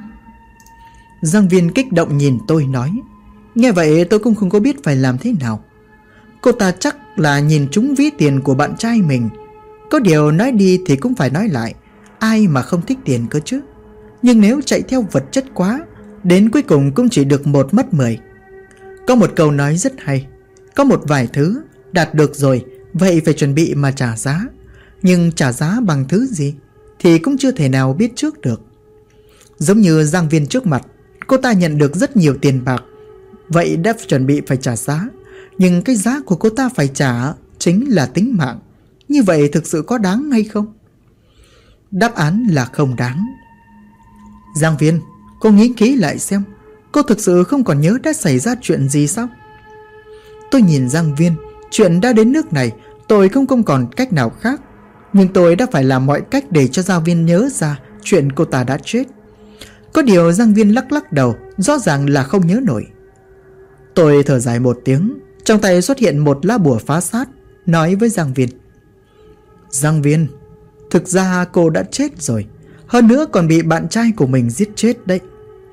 Giang Viên kích động nhìn tôi nói. Nghe vậy tôi cũng không có biết phải làm thế nào. Cô ta chắc là nhìn trúng ví tiền của bạn trai mình. Có điều nói đi thì cũng phải nói lại, ai mà không thích tiền cơ chứ. Nhưng nếu chạy theo vật chất quá, đến cuối cùng cũng chỉ được một mất 10. Có một câu nói rất hay: có một vài thứ đạt được rồi, vậy phải chuẩn bị mà trả giá. Nhưng trả giá bằng thứ gì thì cũng chưa thể nào biết trước được. Giống như Giang Viên trước mặt, cô ta nhận được rất nhiều tiền bạc, vậy đã chuẩn bị phải trả giá. Nhưng cái giá của cô ta phải trả chính là tính mạng. Như vậy thực sự có đáng hay không? Đáp án là không đáng. Giang Viên, cô nghĩ kỹ lại xem, cô thực sự không còn nhớ đã xảy ra chuyện gì sao? Tôi nhìn Giang Viên. Chuyện đã đến nước này, tôi cũng không còn cách nào khác. Nhưng tôi đã phải làm mọi cách để cho Giang Viên nhớ ra chuyện cô ta đã chết. Có điều Giang Viên lắc lắc đầu, rõ ràng là không nhớ nổi. Tôi thở dài một tiếng, trong tay xuất hiện một lá bùa phá sát, nói với Giang Viên: Giang Viên, thực ra cô đã chết rồi, hơn nữa còn bị bạn trai của mình giết chết đấy.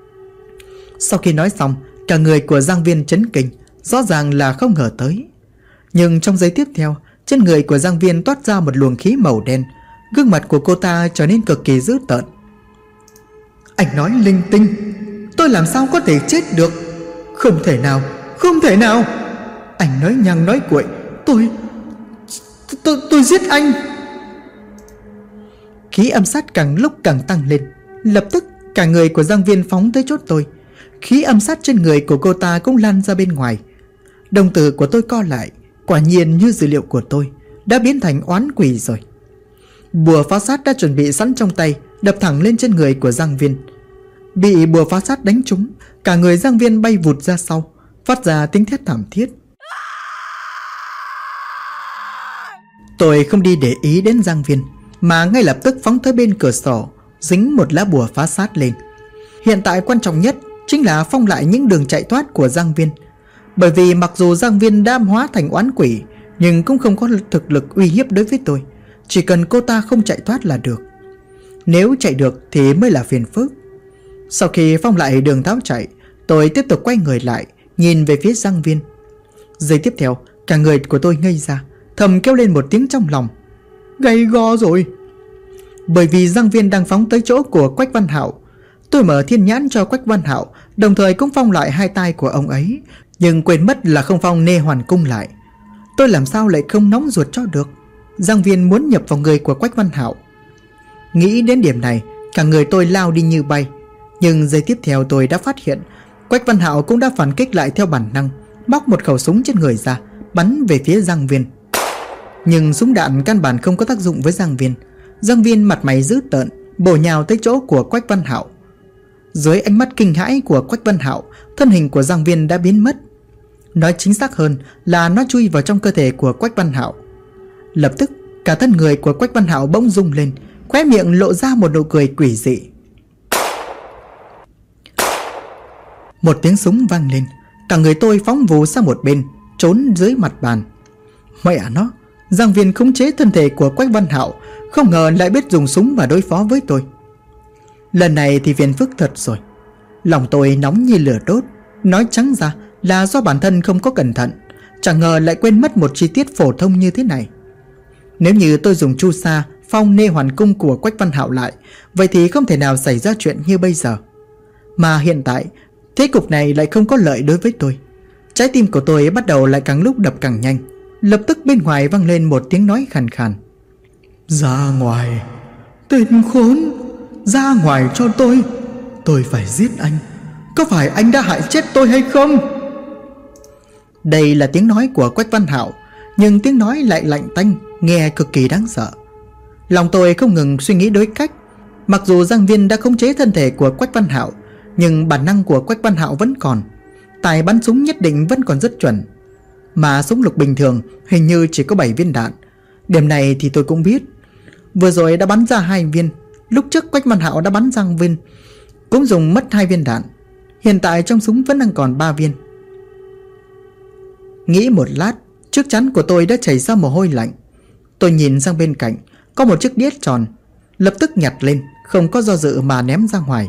Sau khi nói xong, cả người của Giang Viên chấn kinh, rõ ràng là không ngờ tới. Nhưng trong giây tiếp theo, trên người của Giang Viên toát ra một luồng khí màu đen. Gương mặt của cô ta trở nên cực kỳ dữ tợn. Anh nói linh tinh, tôi làm sao có thể chết được? Không thể nào, không thể nào. Anh nói nhăng nói cuội, tôi giết anh. Khí âm sát càng lúc càng tăng lên. Lập tức cả người của Giang Viên phóng tới chốt tôi. Khí âm sát trên người của cô ta cũng lan ra bên ngoài. Đồng tử của tôi co lại. Quả nhiên như dữ liệu của tôi, đã biến thành oán quỷ rồi. Bùa phá sát đã chuẩn bị sẵn trong tay, đập thẳng lên trên người của Giang Viên. Bị bùa phá sát đánh trúng, cả người Giang Viên bay vụt ra sau, phát ra tiếng thét thảm thiết. Tôi không đi để ý đến Giang Viên, mà ngay lập tức phóng tới bên cửa sổ, dính một lá bùa phá sát lên. Hiện tại quan trọng nhất chính là phong lại những đường chạy thoát của Giang Viên. Bởi vì mặc dù Giang Viên đã hóa thành oán quỷ, nhưng cũng không có thực lực uy hiếp đối với tôi. chỉ cần cô ta không chạy thoát là được. Nếu chạy được thì mới là phiền phức. Sau khi phong lại đường tháo chạy, tôi tiếp tục quay người lại, nhìn về phía Giang Viên. Giây tiếp theo, cả người của tôi ngây ra, thầm kêu lên một tiếng trong lòng: gay go rồi. Bởi vì Giang Viên đang phóng tới chỗ của Quách Văn Hạo. Tôi mở thiên nhãn cho Quách Văn Hạo, đồng thời cũng phong lại hai tay của ông ấy, nhưng quên mất là không phong Nê Hoàn Cung lại. Tôi làm sao lại không nóng ruột cho được. Giang Viên muốn nhập vào người của Quách Văn Hạo. Nghĩ đến điểm này, cả người tôi lao đi như bay. Nhưng giây tiếp theo tôi đã phát hiện Quách Văn Hạo cũng đã phản kích lại theo bản năng, móc một khẩu súng trên người ra, bắn về phía Giang Viên. Nhưng súng đạn căn bản không có tác dụng với Giang Viên. Giang Viên mặt mày dữ tợn, bổ nhào tới chỗ của Quách Văn Hạo. Dưới ánh mắt kinh hãi của Quách Văn Hạo, thân hình của Giang Viên đã biến mất. Nói chính xác hơn là nó chui vào trong cơ thể của Quách Văn Hạo. Lập tức cả thân người của Quách Văn Hạo bỗng rung lên, khóe miệng lộ ra một nụ cười quỷ dị. Một tiếng súng vang lên, cả người tôi phóng vù sang một bên, trốn dưới mặt bàn. Mẹ nó, Giang Viên khống chế thân thể của Quách Văn Hạo, không ngờ lại biết dùng súng mà đối phó với tôi. Lần này thì phiền phức thật rồi. Lòng tôi nóng như lửa đốt. Nói trắng ra là do bản thân không có cẩn thận, chẳng ngờ lại quên mất một chi tiết phổ thông như thế này. Nếu như tôi dùng chu sa phong Nê Hoàn Cung của Quách Văn Hạo lại, vậy thì không thể nào xảy ra chuyện như bây giờ. Mà hiện tại thế cục này lại không có lợi đối với tôi. Trái tim của tôi bắt đầu lại càng lúc đập càng nhanh. Lập tức bên ngoài vang lên một tiếng nói khàn khàn: ra ngoài, tên khốn, ra ngoài cho tôi phải giết anh. Có phải anh đã hại chết tôi hay không? Đây là tiếng nói của Quách Văn Hạo, nhưng tiếng nói lại lạnh tanh, nghe cực kỳ đáng sợ. Lòng tôi không ngừng suy nghĩ đối cách. Mặc dù Giang Viên đã khống chế thân thể của Quách Văn Hạo, nhưng bản năng của Quách Văn Hạo vẫn còn. Tài bắn súng nhất định vẫn còn rất chuẩn. Mà súng lục bình thường hình như chỉ có 7 viên đạn. Điểm này thì tôi cũng biết. Vừa rồi đã bắn ra 2 viên. Lúc trước Quách Văn Hạo đã bắn Giang Viên, cũng dùng mất 2 viên đạn. Hiện tại trong súng vẫn đang còn 3 viên. Nghĩ một lát, trước chắn của tôi đã chảy ra mồ hôi lạnh. Tôi nhìn sang bên cạnh, có một chiếc đĩa tròn, lập tức nhặt lên, không có do dự mà ném ra ngoài.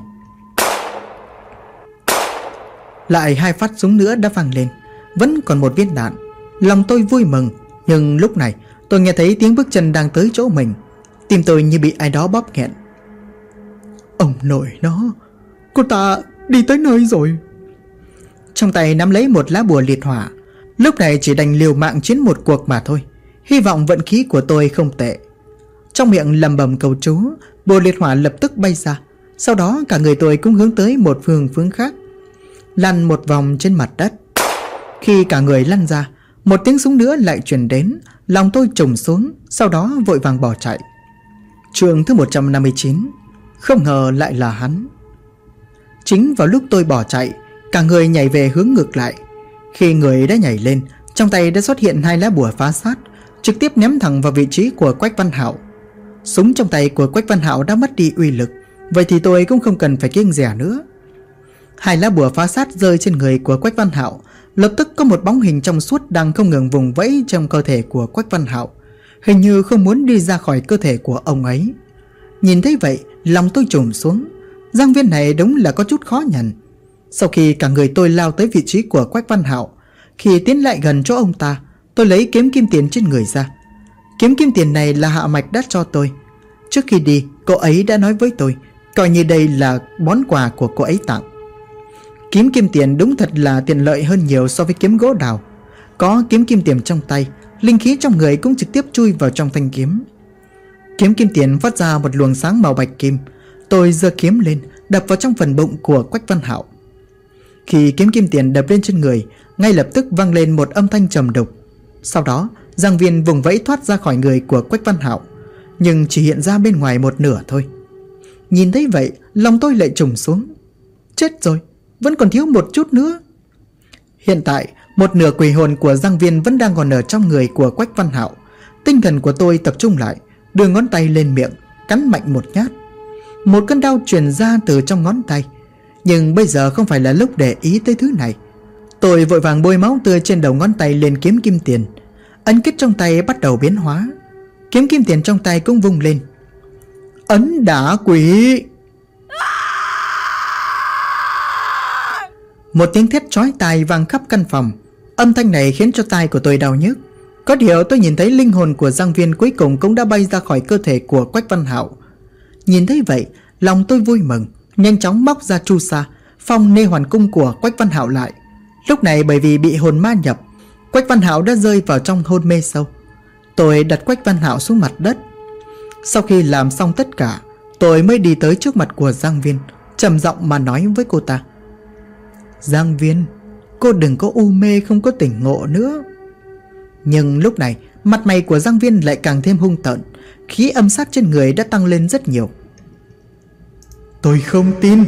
Lại 2 phát súng nữa đã vang lên, vẫn còn 1 viên đạn. Lòng tôi vui mừng, nhưng lúc này tôi nghe thấy tiếng bước chân đang tới chỗ mình. Tim tôi như bị ai đó bóp nghẹn. Ông nội nó, cô ta đi tới nơi rồi. Trong tay nắm lấy một lá bùa liệt hỏa. Lúc này chỉ đành liều mạng chiến một cuộc mà thôi. Hy vọng vận khí của tôi không tệ. Trong miệng lầm bầm cầu chú, bùa liệt hỏa lập tức bay ra. Sau đó cả người tôi cũng hướng tới một phương khác, lăn một vòng trên mặt đất. Khi cả người lăn ra, một tiếng súng nữa lại truyền đến. Lòng tôi trùng xuống, sau đó vội vàng bỏ chạy. Chương thứ 159. Không ngờ lại là hắn. Chính vào lúc tôi bỏ chạy, cả người nhảy về hướng ngược lại. Khi người đã nhảy lên, trong tay đã xuất hiện 2 lá bùa phá sát, trực tiếp ném thẳng vào vị trí của Quách Văn Hạo. Súng trong tay của Quách Văn Hạo đã mất đi uy lực, vậy thì tôi cũng không cần phải kiêng dè nữa. 2 lá bùa phá sát rơi trên người của Quách Văn Hạo. Lập tức có một bóng hình trong suốt đang không ngừng vùng vẫy trong cơ thể của Quách Văn Hạo, hình như không muốn đi ra khỏi cơ thể của ông ấy. Nhìn thấy vậy, lòng tôi trùng xuống. Giang Viên này đúng là có chút khó nhận. Sau khi cả người tôi lao tới vị trí của Quách Văn Hạo, khi tiến lại gần chỗ ông ta, tôi lấy kiếm kim tiền trên người ra. Kiếm kim tiền này là Hạ Mạch đã cho tôi. Trước khi đi, cô ấy đã nói với tôi, coi như đây là món quà của cô ấy tặng. Kiếm kim tiền đúng thật là tiện lợi hơn nhiều so với kiếm gỗ đào. Có kiếm kim tiền trong tay, linh khí trong người cũng trực tiếp chui vào trong thanh kiếm. Kiếm kim tiền phát ra một luồng sáng màu bạch kim. Tôi giơ kiếm lên, đập vào trong phần bụng của Quách Văn Hạo. Khi kiếm kim tiền đập lên trên người, ngay lập tức vang lên một âm thanh trầm đục. Sau đó, Giang Viên vùng vẫy thoát ra khỏi người của Quách Văn Hạo, nhưng chỉ hiện ra bên ngoài một nửa thôi. Nhìn thấy vậy, lòng tôi lại trùng xuống. Chết rồi, vẫn còn thiếu một chút nữa. Hiện tại, một nửa quỷ hồn của Giang Viên vẫn đang còn ở trong người của Quách Văn Hạo. Tinh thần của tôi tập trung lại, đưa ngón tay lên miệng, cắn mạnh một nhát. Một cơn đau truyền ra từ trong ngón tay. Nhưng bây giờ không phải là lúc để ý tới thứ này. Tôi vội vàng bôi máu tươi trên đầu ngón tay lên kiếm kim tiền. Ấn kết trong tay bắt đầu biến hóa. kiếm kim tiền trong tay cũng vung lên. Ấn đả quỷ! Một tiếng thét chói tai vang khắp căn phòng. Âm thanh này khiến cho tai của tôi đau nhức. Có điều tôi nhìn thấy linh hồn của Giang Viên cuối cùng cũng đã bay ra khỏi cơ thể của Quách Văn Hạo. Nhìn thấy vậy, lòng tôi vui mừng, nhanh chóng móc ra chu sa, phong nê hoàn cung của Quách Văn Hạo lại. Lúc này bởi vì bị hồn ma nhập, Quách Văn Hạo đã rơi vào trong hôn mê sâu. Tôi đặt Quách Văn Hạo xuống mặt đất. Sau khi làm xong tất cả, tôi mới đi tới trước mặt của Giang Viên, trầm giọng mà nói với cô ta. Giang Viên, cô đừng có u mê không có tỉnh ngộ nữa. Nhưng lúc này, mặt mày của Giang Viên lại càng thêm hung tợn, khí âm sát trên người đã tăng lên rất nhiều. Tôi không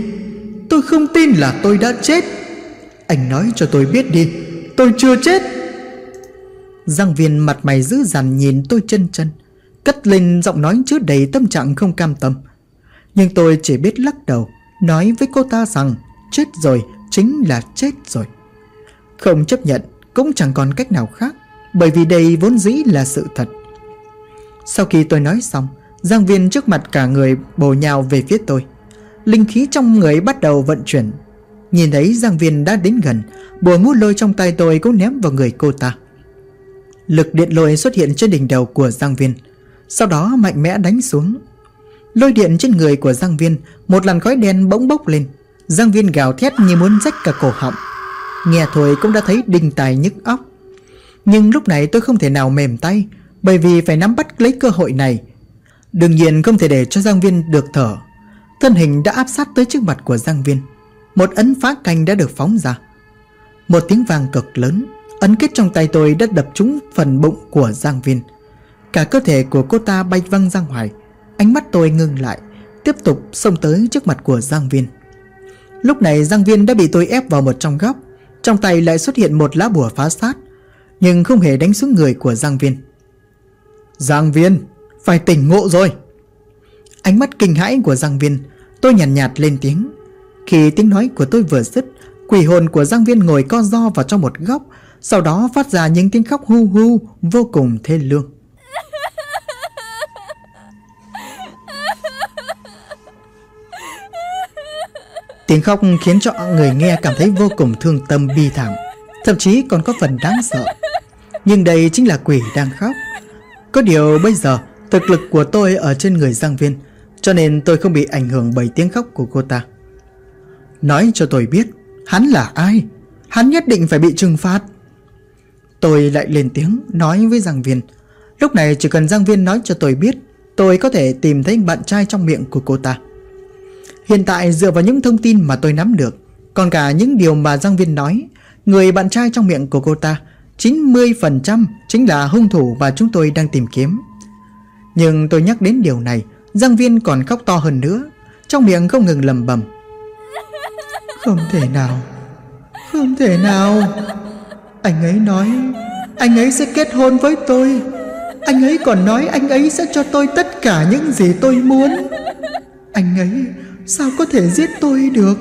tin là tôi đã chết. Anh nói cho tôi biết đi, tôi chưa chết. Giang Viên mặt mày dữ dằn nhìn tôi chân, cất lên giọng nói chứa đầy tâm trạng không cam tâm. Nhưng tôi chỉ biết lắc đầu, nói với cô ta rằng chết rồi chính là chết rồi. Không chấp nhận cũng chẳng còn cách nào khác, bởi vì đây vốn dĩ là sự thật. Sau khi tôi nói xong, Giang Viên trước mặt cả người bổ nhào về phía tôi. Linh khí trong người bắt đầu vận chuyển. Nhìn thấy Giang Viên đã đến gần, bùa ngũ lôi trong tay tôi cũng ném vào người cô ta. Lực điện lôi xuất hiện trên đỉnh đầu của Giang Viên, sau đó mạnh mẽ đánh xuống. Lôi điện trên người của Giang Viên, một làn khói đen bỗng bốc lên. Giang Viên gào thét như muốn rách cả cổ họng. Nghe thôi cũng đã thấy đinh tai nhức óc. Nhưng lúc này tôi không thể nào mềm tay, bởi vì phải nắm bắt lấy cơ hội này. Đương nhiên không thể để cho Giang Viên được thở. Thân hình đã áp sát tới trước mặt của Giang Viên. Một ấn phá canh đã được phóng ra. Một tiếng vang cực lớn, ấn kết trong tay tôi đã đập trúng phần bụng của Giang Viên. Cả cơ thể của cô ta bay văng ra ngoài. Ánh mắt tôi ngưng lại, tiếp tục xông tới trước mặt của Giang Viên. Lúc này Giang Viên đã bị tôi ép vào một trong góc. Trong tay lại xuất hiện một lá bùa phá sát, nhưng không hề đánh xuống người của Giang Viên. Giang Viên, phải tỉnh ngộ rồi. Ánh mắt kinh hãi của Giang Viên, tôi nhàn nhạt lên tiếng. Khi tiếng nói của tôi vừa dứt, quỷ hồn của Giang Viên ngồi co ro vào trong một góc, sau đó phát ra những tiếng khóc hu hu vô cùng thê lương. Tiếng khóc khiến cho người nghe cảm thấy vô cùng thương tâm bi thảm, thậm chí còn có phần đáng sợ. Nhưng đây chính là quỷ đang khóc. Có điều bây giờ thực lực của tôi ở trên người Giang Viên, cho nên tôi không bị ảnh hưởng bởi tiếng khóc của cô ta. Nói cho tôi biết hắn là ai, hắn nhất định phải bị trừng phạt. Tôi lại lên tiếng nói với Giang Viên. Lúc này chỉ cần Giang Viên nói cho tôi biết, tôi có thể tìm thấy bạn trai trong miệng của cô ta. Hiện tại dựa vào những thông tin mà tôi nắm được, còn cả những điều mà Giang Viên nói, người bạn trai trong miệng của cô ta 90% chính là hung thủ mà chúng tôi đang tìm kiếm. Nhưng tôi nhắc đến điều này, Giang Viên còn khóc to hơn nữa, trong miệng không ngừng lẩm bẩm. Không thể nào. Anh ấy nói anh ấy sẽ kết hôn với tôi. Anh ấy còn nói anh ấy sẽ cho tôi tất cả những gì tôi muốn. Anh ấy sao có thể giết tôi được?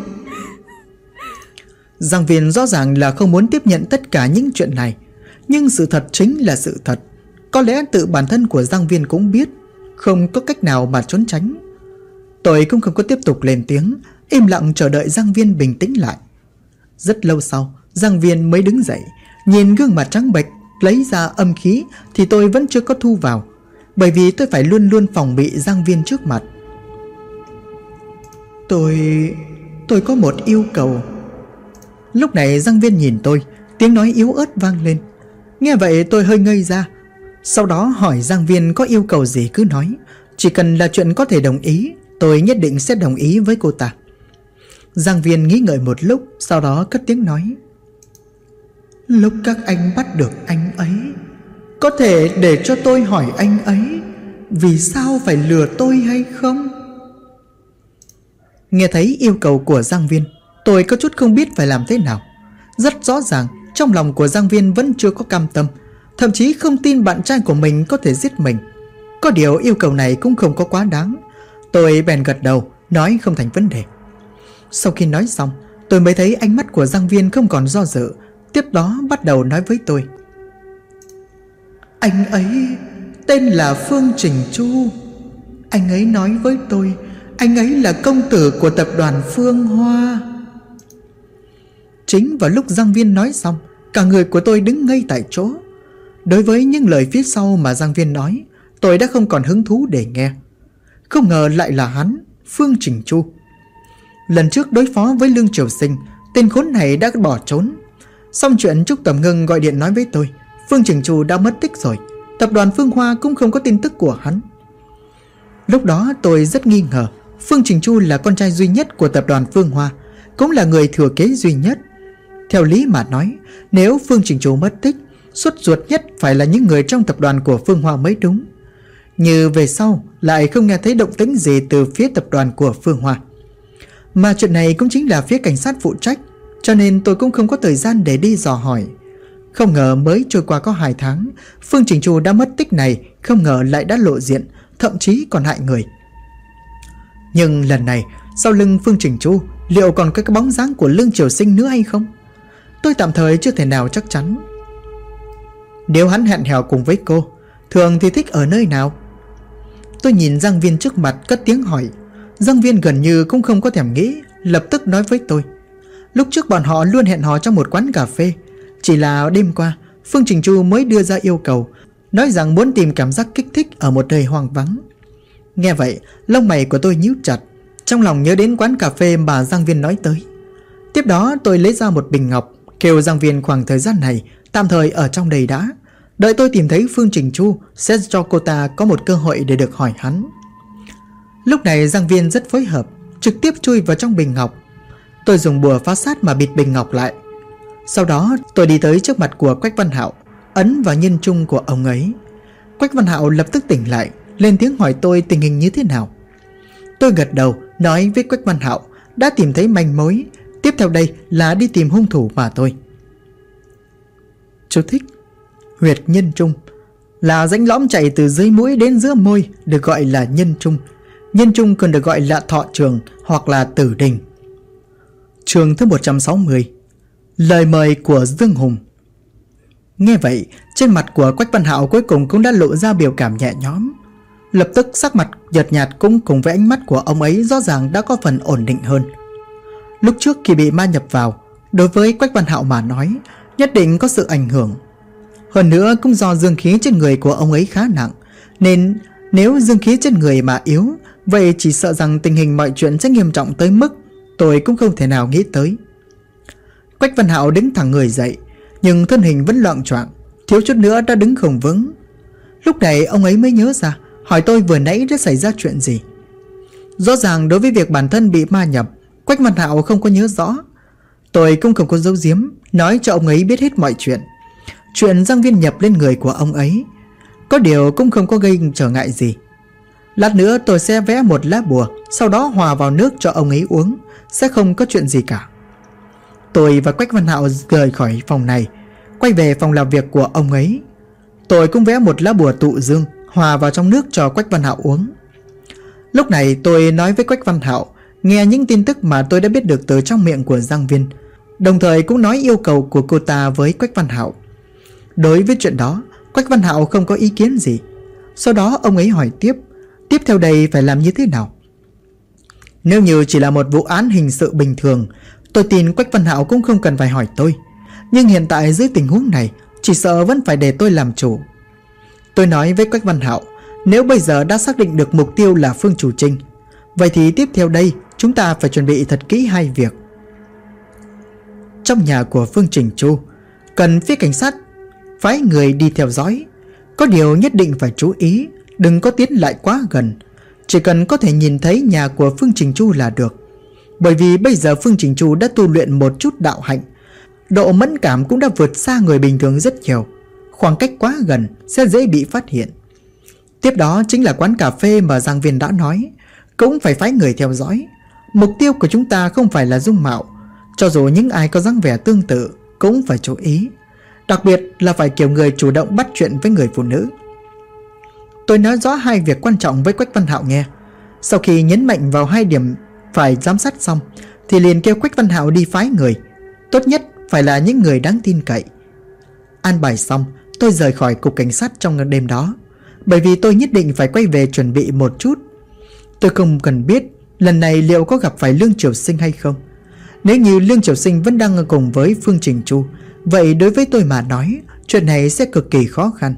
Giang Viên rõ ràng là không muốn tiếp nhận tất cả những chuyện này, nhưng sự thật chính là sự thật. Có lẽ tự bản thân của Giang Viên cũng biết, không có cách nào mà trốn tránh. Tôi cũng không có tiếp tục lên tiếng, im lặng chờ đợi Giang Viên bình tĩnh lại. Rất lâu sau, Giang Viên mới đứng dậy, nhìn gương mặt trắng bệch, lấy ra âm khí thì tôi vẫn chưa có thu vào, bởi vì tôi phải luôn luôn phòng bị Giang Viên trước mặt. Tôi có một yêu cầu. Lúc này Giang Viên nhìn tôi, tiếng nói yếu ớt vang lên. Nghe vậy tôi hơi ngây ra. Sau đó hỏi Giang Viên có yêu cầu gì cứ nói, chỉ cần là chuyện có thể đồng ý, tôi nhất định sẽ đồng ý với cô ta. Giang Viên nghĩ ngợi một lúc, sau đó cất tiếng nói. Lúc các anh bắt được anh ấy, có thể để cho tôi hỏi anh ấy vì sao phải lừa tôi hay không? Nghe thấy yêu cầu của Giang Viên, tôi có chút không biết phải làm thế nào. Rất rõ ràng trong lòng của Giang Viên vẫn chưa có cam tâm, thậm chí không tin bạn trai của mình có thể giết mình. Có điều yêu cầu này cũng không có quá đáng. Tôi bèn gật đầu, nói không thành vấn đề. Sau khi nói xong, tôi mới thấy ánh mắt của Giang Viên không còn do dự, tiếp đó bắt đầu nói với tôi. Anh ấy tên là Phương Trình Chu. Anh ấy nói với tôi anh ấy là công tử của tập đoàn Phương Hoa. Chính vào lúc Giang Viên nói xong, cả người của tôi đứng ngây tại chỗ. Đối với những lời phía sau mà Giang Viên nói, tôi đã không còn hứng thú để nghe. Không ngờ lại là hắn, Phương Trình Chu. Lần trước đối phó với Lương Triều Sinh, tên khốn này đã bỏ trốn. Xong chuyện Trúc Tầm Ngưng gọi điện nói với tôi, Phương Trình Chu đã mất tích rồi. Tập đoàn Phương Hoa cũng không có tin tức của hắn. Lúc đó tôi rất nghi ngờ Phương Trình Chu là con trai duy nhất của tập đoàn Phương Hoa, cũng là người thừa kế duy nhất. Theo lý mà nói, nếu Phương Trình Chu mất tích, sốt ruột nhất phải là những người trong tập đoàn của Phương Hoa mới đúng. Như về sau lại không nghe thấy động tĩnh gì từ phía tập đoàn của Phương Hoa. Mà chuyện này cũng chính là phía cảnh sát phụ trách, cho nên tôi cũng không có thời gian để đi dò hỏi. Không ngờ mới trôi qua có 2 tháng, Phương Trình Chu đã mất tích này không ngờ lại đã lộ diện, thậm chí còn hại người. Nhưng lần này, sau lưng Phương Trình Chu liệu còn có cái bóng dáng của Lương Triều Sinh nữa hay không? Tôi tạm thời chưa thể nào chắc chắn. Nếu hắn hẹn hò cùng với cô, thường thì thích ở nơi nào? Tôi nhìn Giang Viên trước mặt cất tiếng hỏi. Giang Viên gần như cũng không có thèm nghĩ, lập tức nói với tôi. Lúc trước bọn họ luôn hẹn hò trong một quán cà phê. Chỉ là đêm qua, Phương Trình Chu mới đưa ra yêu cầu, nói rằng muốn tìm cảm giác kích thích ở một nơi hoang vắng. Nghe vậy, lông mày của tôi nhíu chặt, trong lòng nhớ đến quán cà phê mà Giang Viên nói tới. Tiếp đó tôi lấy ra một bình ngọc, kêu Giang Viên khoảng thời gian này tạm thời ở trong đây đã. Đợi tôi tìm thấy Phương Trình Chu sẽ cho cô ta có một cơ hội để được hỏi hắn. Lúc này Giang Viên rất phối hợp, trực tiếp chui vào trong bình ngọc. Tôi dùng bùa phá sát mà bịt bình ngọc lại. Sau đó tôi đi tới trước mặt của Quách Văn Hạo, ấn vào nhân trung của ông ấy. Quách Văn Hạo lập tức tỉnh lại, lên tiếng hỏi tôi tình hình như thế nào. Tôi gật đầu nói với Quách Văn Hạo đã tìm thấy manh mối, tiếp theo đây là đi tìm hung thủ mà thôi. Chú thích: huyệt nhân trung là rãnh lõm chạy từ dưới mũi đến giữa môi, được gọi là nhân trung. Nhân trung còn được gọi là thọ trường hoặc là tử đình. Chương thứ 160: lời mời của Dương Hùng. Nghe vậy, trên mặt của Quách Văn Hạo cuối cùng cũng đã lộ ra biểu cảm nhẹ nhõm. Lập tức sắc mặt nhợt nhạt cũng cùng với ánh mắt của ông ấy rõ ràng đã có phần ổn định hơn. Lúc trước khi bị ma nhập vào, đối với Quách Văn Hạo mà nói, nhất định có sự ảnh hưởng. Hơn nữa cũng do dương khí trên người của ông ấy khá nặng, nên nếu dương khí trên người mà yếu, vậy chỉ sợ rằng tình hình mọi chuyện sẽ nghiêm trọng tới mức tôi cũng không thể nào nghĩ tới. Quách Văn Hạo đứng thẳng người dậy, nhưng thân hình vẫn loạng choạng, thiếu chút nữa đã đứng không vững. Lúc này ông ấy mới nhớ ra, hỏi tôi vừa nãy đã xảy ra chuyện gì. Rõ ràng đối với việc bản thân bị ma nhập, Quách Văn Hạo không có nhớ rõ. Tôi cũng không có giấu giếm, nói cho ông ấy biết hết mọi chuyện. Chuyện Giang Viên nhập lên người của ông ấy, có điều cũng không có gây trở ngại gì. Lát nữa tôi sẽ vẽ một lá bùa, sau đó hòa vào nước cho ông ấy uống, sẽ không có chuyện gì cả. Tôi và Quách Văn Hạo rời khỏi phòng này, quay về phòng làm việc của ông ấy. Tôi cũng vẽ một lá bùa tụ dương, hòa vào trong nước cho Quách Văn Hạo uống. Lúc này tôi nói với Quách Văn Hạo nghe những tin tức mà tôi đã biết được từ trong miệng của Giang Viên, đồng thời cũng nói yêu cầu của cô ta với Quách Văn Hạo. Đối với chuyện đó, Quách Văn Hạo không có ý kiến gì. Sau đó ông ấy hỏi tiếp theo đây phải làm như thế nào. Nếu như chỉ là một vụ án hình sự bình thường, tôi tin Quách Văn Hạo cũng không cần phải hỏi tôi. Nhưng hiện tại dưới tình huống này, chỉ sợ vẫn phải để tôi làm chủ. Tôi nói với Quách Văn Hạo, nếu bây giờ đã xác định được mục tiêu là Phương Chủ Trinh, vậy thì tiếp theo đây chúng ta phải chuẩn bị thật kỹ 2 việc. Trong nhà của Phương Trình Chu, cần phía cảnh sát phái người đi theo dõi. Có điều nhất định phải chú ý, đừng có tiến lại quá gần. Chỉ cần có thể nhìn thấy nhà của Phương Trình Chu là được. Bởi vì bây giờ Phương Trình Chu đã tu luyện một chút đạo hạnh, độ mẫn cảm cũng đã vượt xa người bình thường rất nhiều. Khoảng cách quá gần sẽ dễ bị phát hiện. Tiếp đó chính là quán cà phê mà Giang Viên đã nói, cũng phải phái người theo dõi. Mục tiêu của chúng ta không phải là dung mạo, cho dù những ai có dáng vẻ tương tự cũng phải chú ý. Đặc biệt là phải kiểu người chủ động bắt chuyện với người phụ nữ. Tôi nói rõ 2 việc quan trọng với Quách Văn Hạo nghe. Sau khi nhấn mạnh vào 2 điểm phải giám sát xong, thì liền kêu Quách Văn Hạo đi phái người, tốt nhất phải là những người đáng tin cậy. An bài xong, tôi rời khỏi cục cảnh sát trong đêm đó. bởi vì tôi nhất định phải quay về chuẩn bị một chút. Tôi không cần biết lần này liệu có gặp phải Lương Triều Sinh hay không. Nếu như Lương Triều Sinh vẫn đang cùng với Phương Trình Chu, vậy đối với tôi mà nói, chuyện này sẽ cực kỳ khó khăn.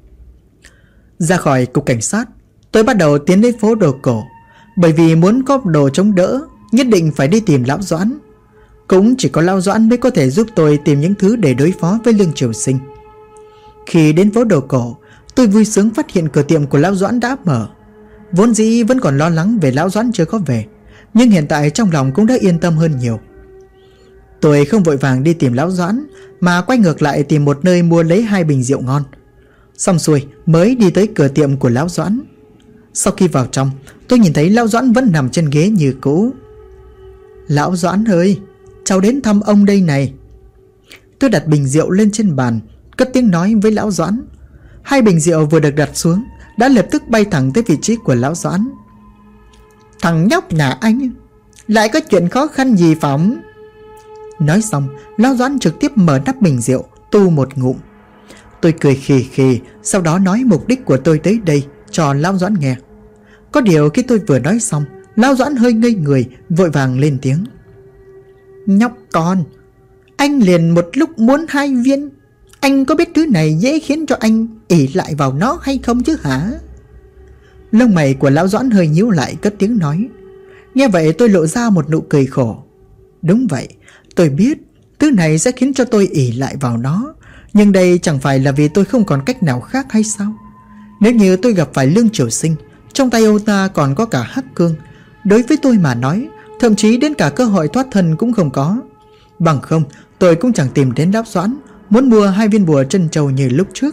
Ra khỏi cục cảnh sát, tôi bắt đầu tiến đến phố đồ cổ. Bởi vì muốn có đồ chống đỡ, nhất định phải đi tìm Lão Doãn. Cũng chỉ có Lão Doãn mới có thể giúp tôi tìm những thứ để đối phó với Lương Triều Sinh. Khi đến phố đồ cổ, tôi vui sướng phát hiện cửa tiệm của Lão Doãn đã mở. Vốn dĩ vẫn còn lo lắng về Lão Doãn chưa có về, nhưng hiện tại trong lòng cũng đã yên tâm hơn nhiều. Tôi không vội vàng đi tìm Lão Doãn, mà quay ngược lại tìm một nơi mua lấy 2 bình rượu ngon. Xong xuôi mới đi tới cửa tiệm của Lão Doãn. Sau khi vào trong, tôi nhìn thấy Lão Doãn vẫn nằm trên ghế như cũ. Lão Doãn ơi, cháu đến thăm ông đây này. Tôi đặt bình rượu lên trên bàn, cất tiếng nói với Lão Doãn. 2 bình rượu vừa được đặt xuống đã lập tức bay thẳng tới vị trí của Lão Doãn. Thằng nhóc nhà anh, lại có chuyện khó khăn gì phỏng? Nói xong, Lão Doãn trực tiếp mở nắp bình rượu, tu một ngụm. Tôi cười khì khì, sau đó nói mục đích của tôi tới đây cho Lão Doãn nghe. Có điều khi tôi vừa nói xong, Lão Doãn hơi ngây người, vội vàng lên tiếng. Nhóc con, anh liền một lúc muốn 2 viên. Anh có biết thứ này dễ khiến cho anh ỷ lại vào nó hay không chứ hả? Lông mày của Lão Doãn hơi nhíu lại, cất tiếng nói. Nghe vậy tôi lộ ra một nụ cười khổ. Đúng vậy, tôi biết thứ này sẽ khiến cho tôi ỷ lại vào nó, nhưng đây chẳng phải là vì tôi không còn cách nào khác hay sao? Nếu như tôi gặp phải Lương Triều Sinh, trong tay ông ta còn có cả Hắc Cương, đối với tôi mà nói, thậm chí đến cả cơ hội thoát thân cũng không có. Bằng không, tôi cũng chẳng tìm đến Lão Doãn muốn mua 2 viên bùa trân châu như lúc trước.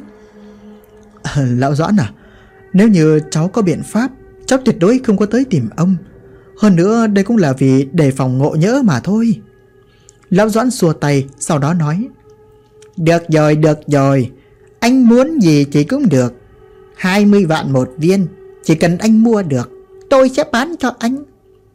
Lão Doãn à, nếu như cháu có biện pháp, cháu tuyệt đối không có tới tìm ông. Hơn nữa đây cũng là vì đề phòng ngộ nhỡ mà thôi. Lão Doãn xua tay, sau đó nói. Được rồi, anh muốn gì thì cũng được. 20 vạn 1 viên, chỉ cần anh mua được, tôi sẽ bán cho anh.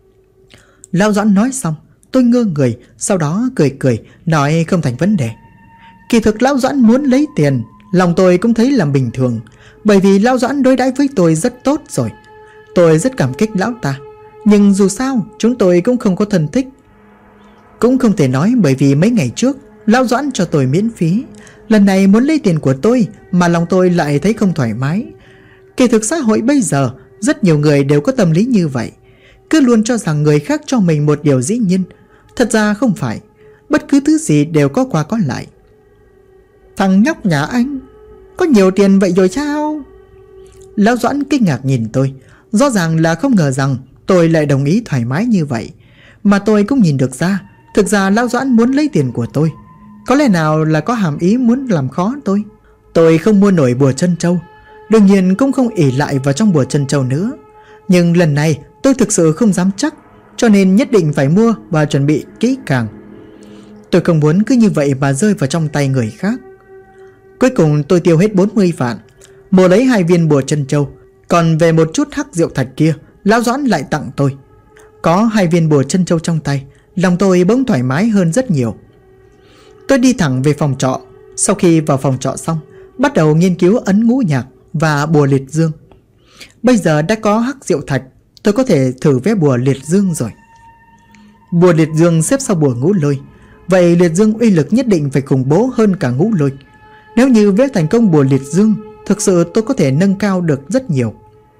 Lão Doãn nói xong, tôi ngơ người, sau đó cười nói không thành vấn đề. Kỳ thực Lão Doãn muốn lấy tiền, lòng tôi cũng thấy là bình thường, bởi vì Lão Doãn đối đãi với tôi rất tốt rồi. Tôi rất cảm kích lão ta, nhưng dù sao chúng tôi cũng không có thân thích. Cũng không thể nói bởi vì mấy ngày trước Lão Doãn cho tôi miễn phí, lần này muốn lấy tiền của tôi mà lòng tôi lại thấy không thoải mái. Kỳ thực xã hội bây giờ rất nhiều người đều có tâm lý như vậy, cứ luôn cho rằng người khác cho mình một điều dĩ nhiên. Thật ra không phải, bất cứ thứ gì đều có qua có lại. Thằng nhóc nhà anh có nhiều tiền vậy rồi sao? Lão Doãn kinh ngạc nhìn tôi, rõ ràng là không ngờ rằng tôi lại đồng ý thoải mái như vậy. Mà tôi cũng nhìn được ra, thực ra Lão Doãn muốn lấy tiền của tôi. Có lẽ nào là có hàm ý muốn làm khó tôi. Tôi không mua nổi bùa trân châu, đương nhiên cũng không ỷ lại vào trong bùa trân châu nữa. Nhưng lần này tôi thực sự không dám chắc, cho nên nhất định phải mua và chuẩn bị kỹ càng. Tôi không muốn cứ như vậy mà rơi vào trong tay người khác. Cuối cùng tôi tiêu hết 40 vạn, mua lấy 2 viên bùa trân châu. Còn về một chút hắc diệu thạch kia, Lão Doãn lại tặng tôi. Có 2 viên bùa trân châu trong tay, lòng tôi bỗng thoải mái hơn rất nhiều. Tôi đi thẳng về phòng trọ. Sau khi vào phòng trọ xong, bắt đầu nghiên cứu ấn ngũ nhạc và bùa liệt dương. Bây giờ đã có hắc diệu thạch, tôi có thể thử vẽ bùa liệt dương rồi. Bùa liệt dương xếp sau bùa ngũ lôi, vậy liệt dương uy lực nhất định phải khủng bố hơn cả ngũ lôi. Nếu như vẽ thành công bùa liệt dương, thực sự tôi có thể nâng cao được rất nhiều.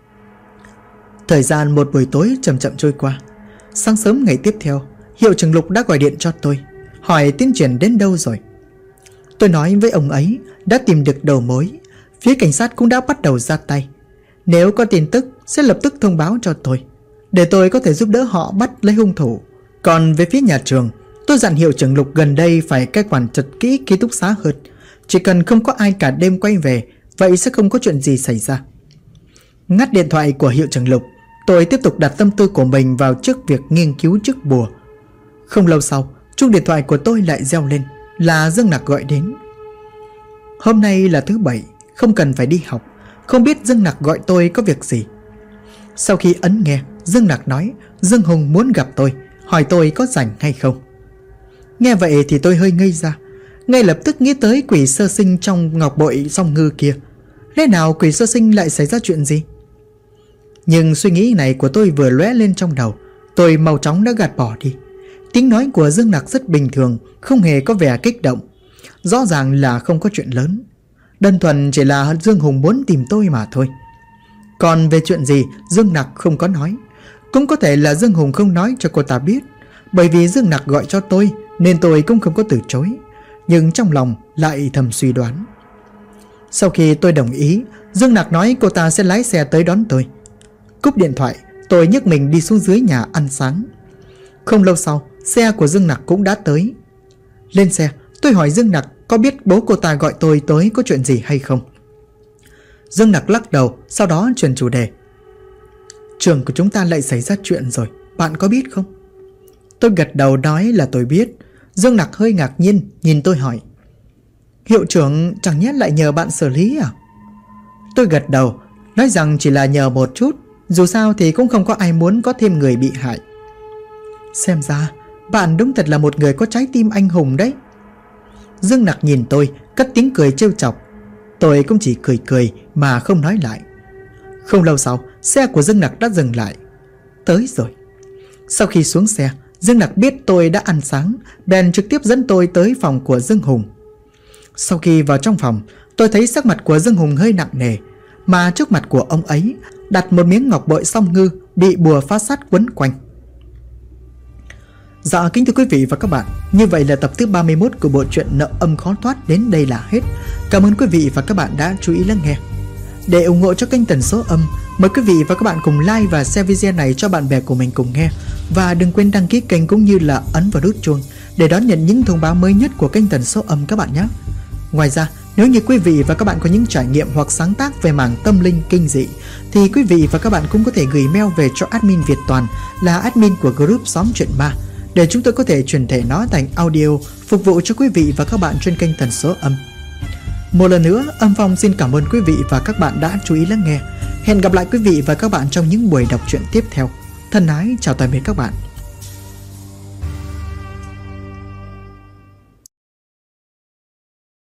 Thời gian một buổi tối chậm chậm trôi qua. Sáng sớm ngày tiếp theo, hiệu trưởng Lục đã gọi điện cho tôi, hỏi tiến triển đến đâu rồi. Tôi nói với ông ấy đã tìm được đầu mối, phía cảnh sát cũng đã bắt đầu ra tay. Nếu có tin tức sẽ lập tức thông báo cho tôi, để tôi có thể giúp đỡ họ bắt lấy hung thủ. Còn về phía nhà trường, tôi dặn hiệu trưởng Lục gần đây phải cai quản chặt kỹ ký túc xá hơn. Chỉ cần không có ai cả đêm quay về, vậy sẽ không có chuyện gì xảy ra. Ngắt điện thoại của hiệu trưởng Lục, tôi tiếp tục đặt tâm tư của mình vào trước việc nghiên cứu chiếc bùa. Không lâu sau, chuông điện thoại của tôi lại reo lên, là Dương Nặc gọi đến. Hôm nay là thứ Bảy, không cần phải đi học, không biết Dương Nặc gọi tôi có việc gì. Sau khi ấn nghe, Dương Nặc nói Dương Hùng muốn gặp tôi, hỏi tôi có rảnh hay không. Nghe vậy thì tôi hơi ngây ra, ngay lập tức nghĩ tới quỷ sơ sinh trong ngọc bội song ngư kia. Lẽ nào quỷ sơ sinh lại xảy ra chuyện gì? Nhưng suy nghĩ này của tôi vừa lóe lên trong đầu, tôi mau chóng đã gạt bỏ đi. Tiếng nói của Dương Nặc rất bình thường, không hề có vẻ kích động. Rõ ràng là không có chuyện lớn, đơn thuần chỉ là Dương Hùng muốn tìm tôi mà thôi. Còn về chuyện gì Dương Nặc không có nói. Cũng có thể là Dương Hùng không nói cho cô ta biết, bởi vì Dương Nặc gọi cho tôi nên tôi cũng không có từ chối. Nhưng trong lòng lại thầm suy đoán. Sau khi tôi đồng ý, Dương Nặc nói cô ta sẽ lái xe tới đón tôi. Cúp điện thoại, tôi nhấc mình đi xuống dưới nhà ăn sáng. Không lâu sau, xe của Dương Nặc cũng đã tới. Lên xe, tôi hỏi Dương Nặc có biết bố cô ta gọi tôi tới có chuyện gì hay không. Dương Nặc lắc đầu, sau đó chuyển chủ đề. Trường của chúng ta lại xảy ra chuyện rồi, bạn có biết không? Tôi gật đầu nói là tôi biết. Dương Nặc hơi ngạc nhiên nhìn tôi hỏi. Hiệu trưởng chẳng nhẽ lại nhờ bạn xử lý à? Tôi gật đầu, nói rằng chỉ là nhờ một chút, dù sao thì cũng không có ai muốn có thêm người bị hại. Xem ra bạn đúng thật là một người có trái tim anh hùng đấy. Dương Nặc nhìn tôi, cất tiếng cười trêu chọc. Tôi cũng chỉ cười cười mà không nói lại. Không lâu sau, xe của Dương Nặc đã dừng lại. Tới rồi. Sau khi xuống xe, Dương Nặc biết tôi đã ăn sáng, bèn trực tiếp dẫn tôi tới phòng của Dương Hùng. Sau khi vào trong phòng, tôi thấy sắc mặt của Dương Hùng hơi nặng nề, mà trước mặt của ông ấy đặt một miếng ngọc bội song ngư bị bùa phá sát quấn quanh. Dạ kính thưa quý vị và các bạn, như vậy là tập thứ 31 của bộ truyện Nợ Âm Khó Thoát đến đây là hết. Cảm ơn quý vị và các bạn đã chú ý lắng nghe. Để ủng hộ cho kênh Tần Số Âm, mời quý vị và các bạn cùng like và share video này cho bạn bè của mình cùng nghe. Và đừng quên đăng ký kênh cũng như là ấn vào nút chuông để đón nhận những thông báo mới nhất của kênh Tần Số Âm các bạn nhé. Ngoài ra, nếu như quý vị và các bạn có những trải nghiệm hoặc sáng tác về mảng tâm linh kinh dị thì quý vị và các bạn cũng có thể gửi mail về cho admin Việt Toàn là admin của group Xóm Chuyện Ma để chúng tôi có thể chuyển thể nó thành audio phục vụ cho quý vị và các bạn trên kênh Tần Số Âm. Một lần nữa, Âm Phong xin cảm ơn quý vị và các bạn đã chú ý lắng nghe. Hẹn gặp lại quý vị và các bạn trong những buổi đọc truyện tiếp theo. Thân ái chào tạm biệt các bạn.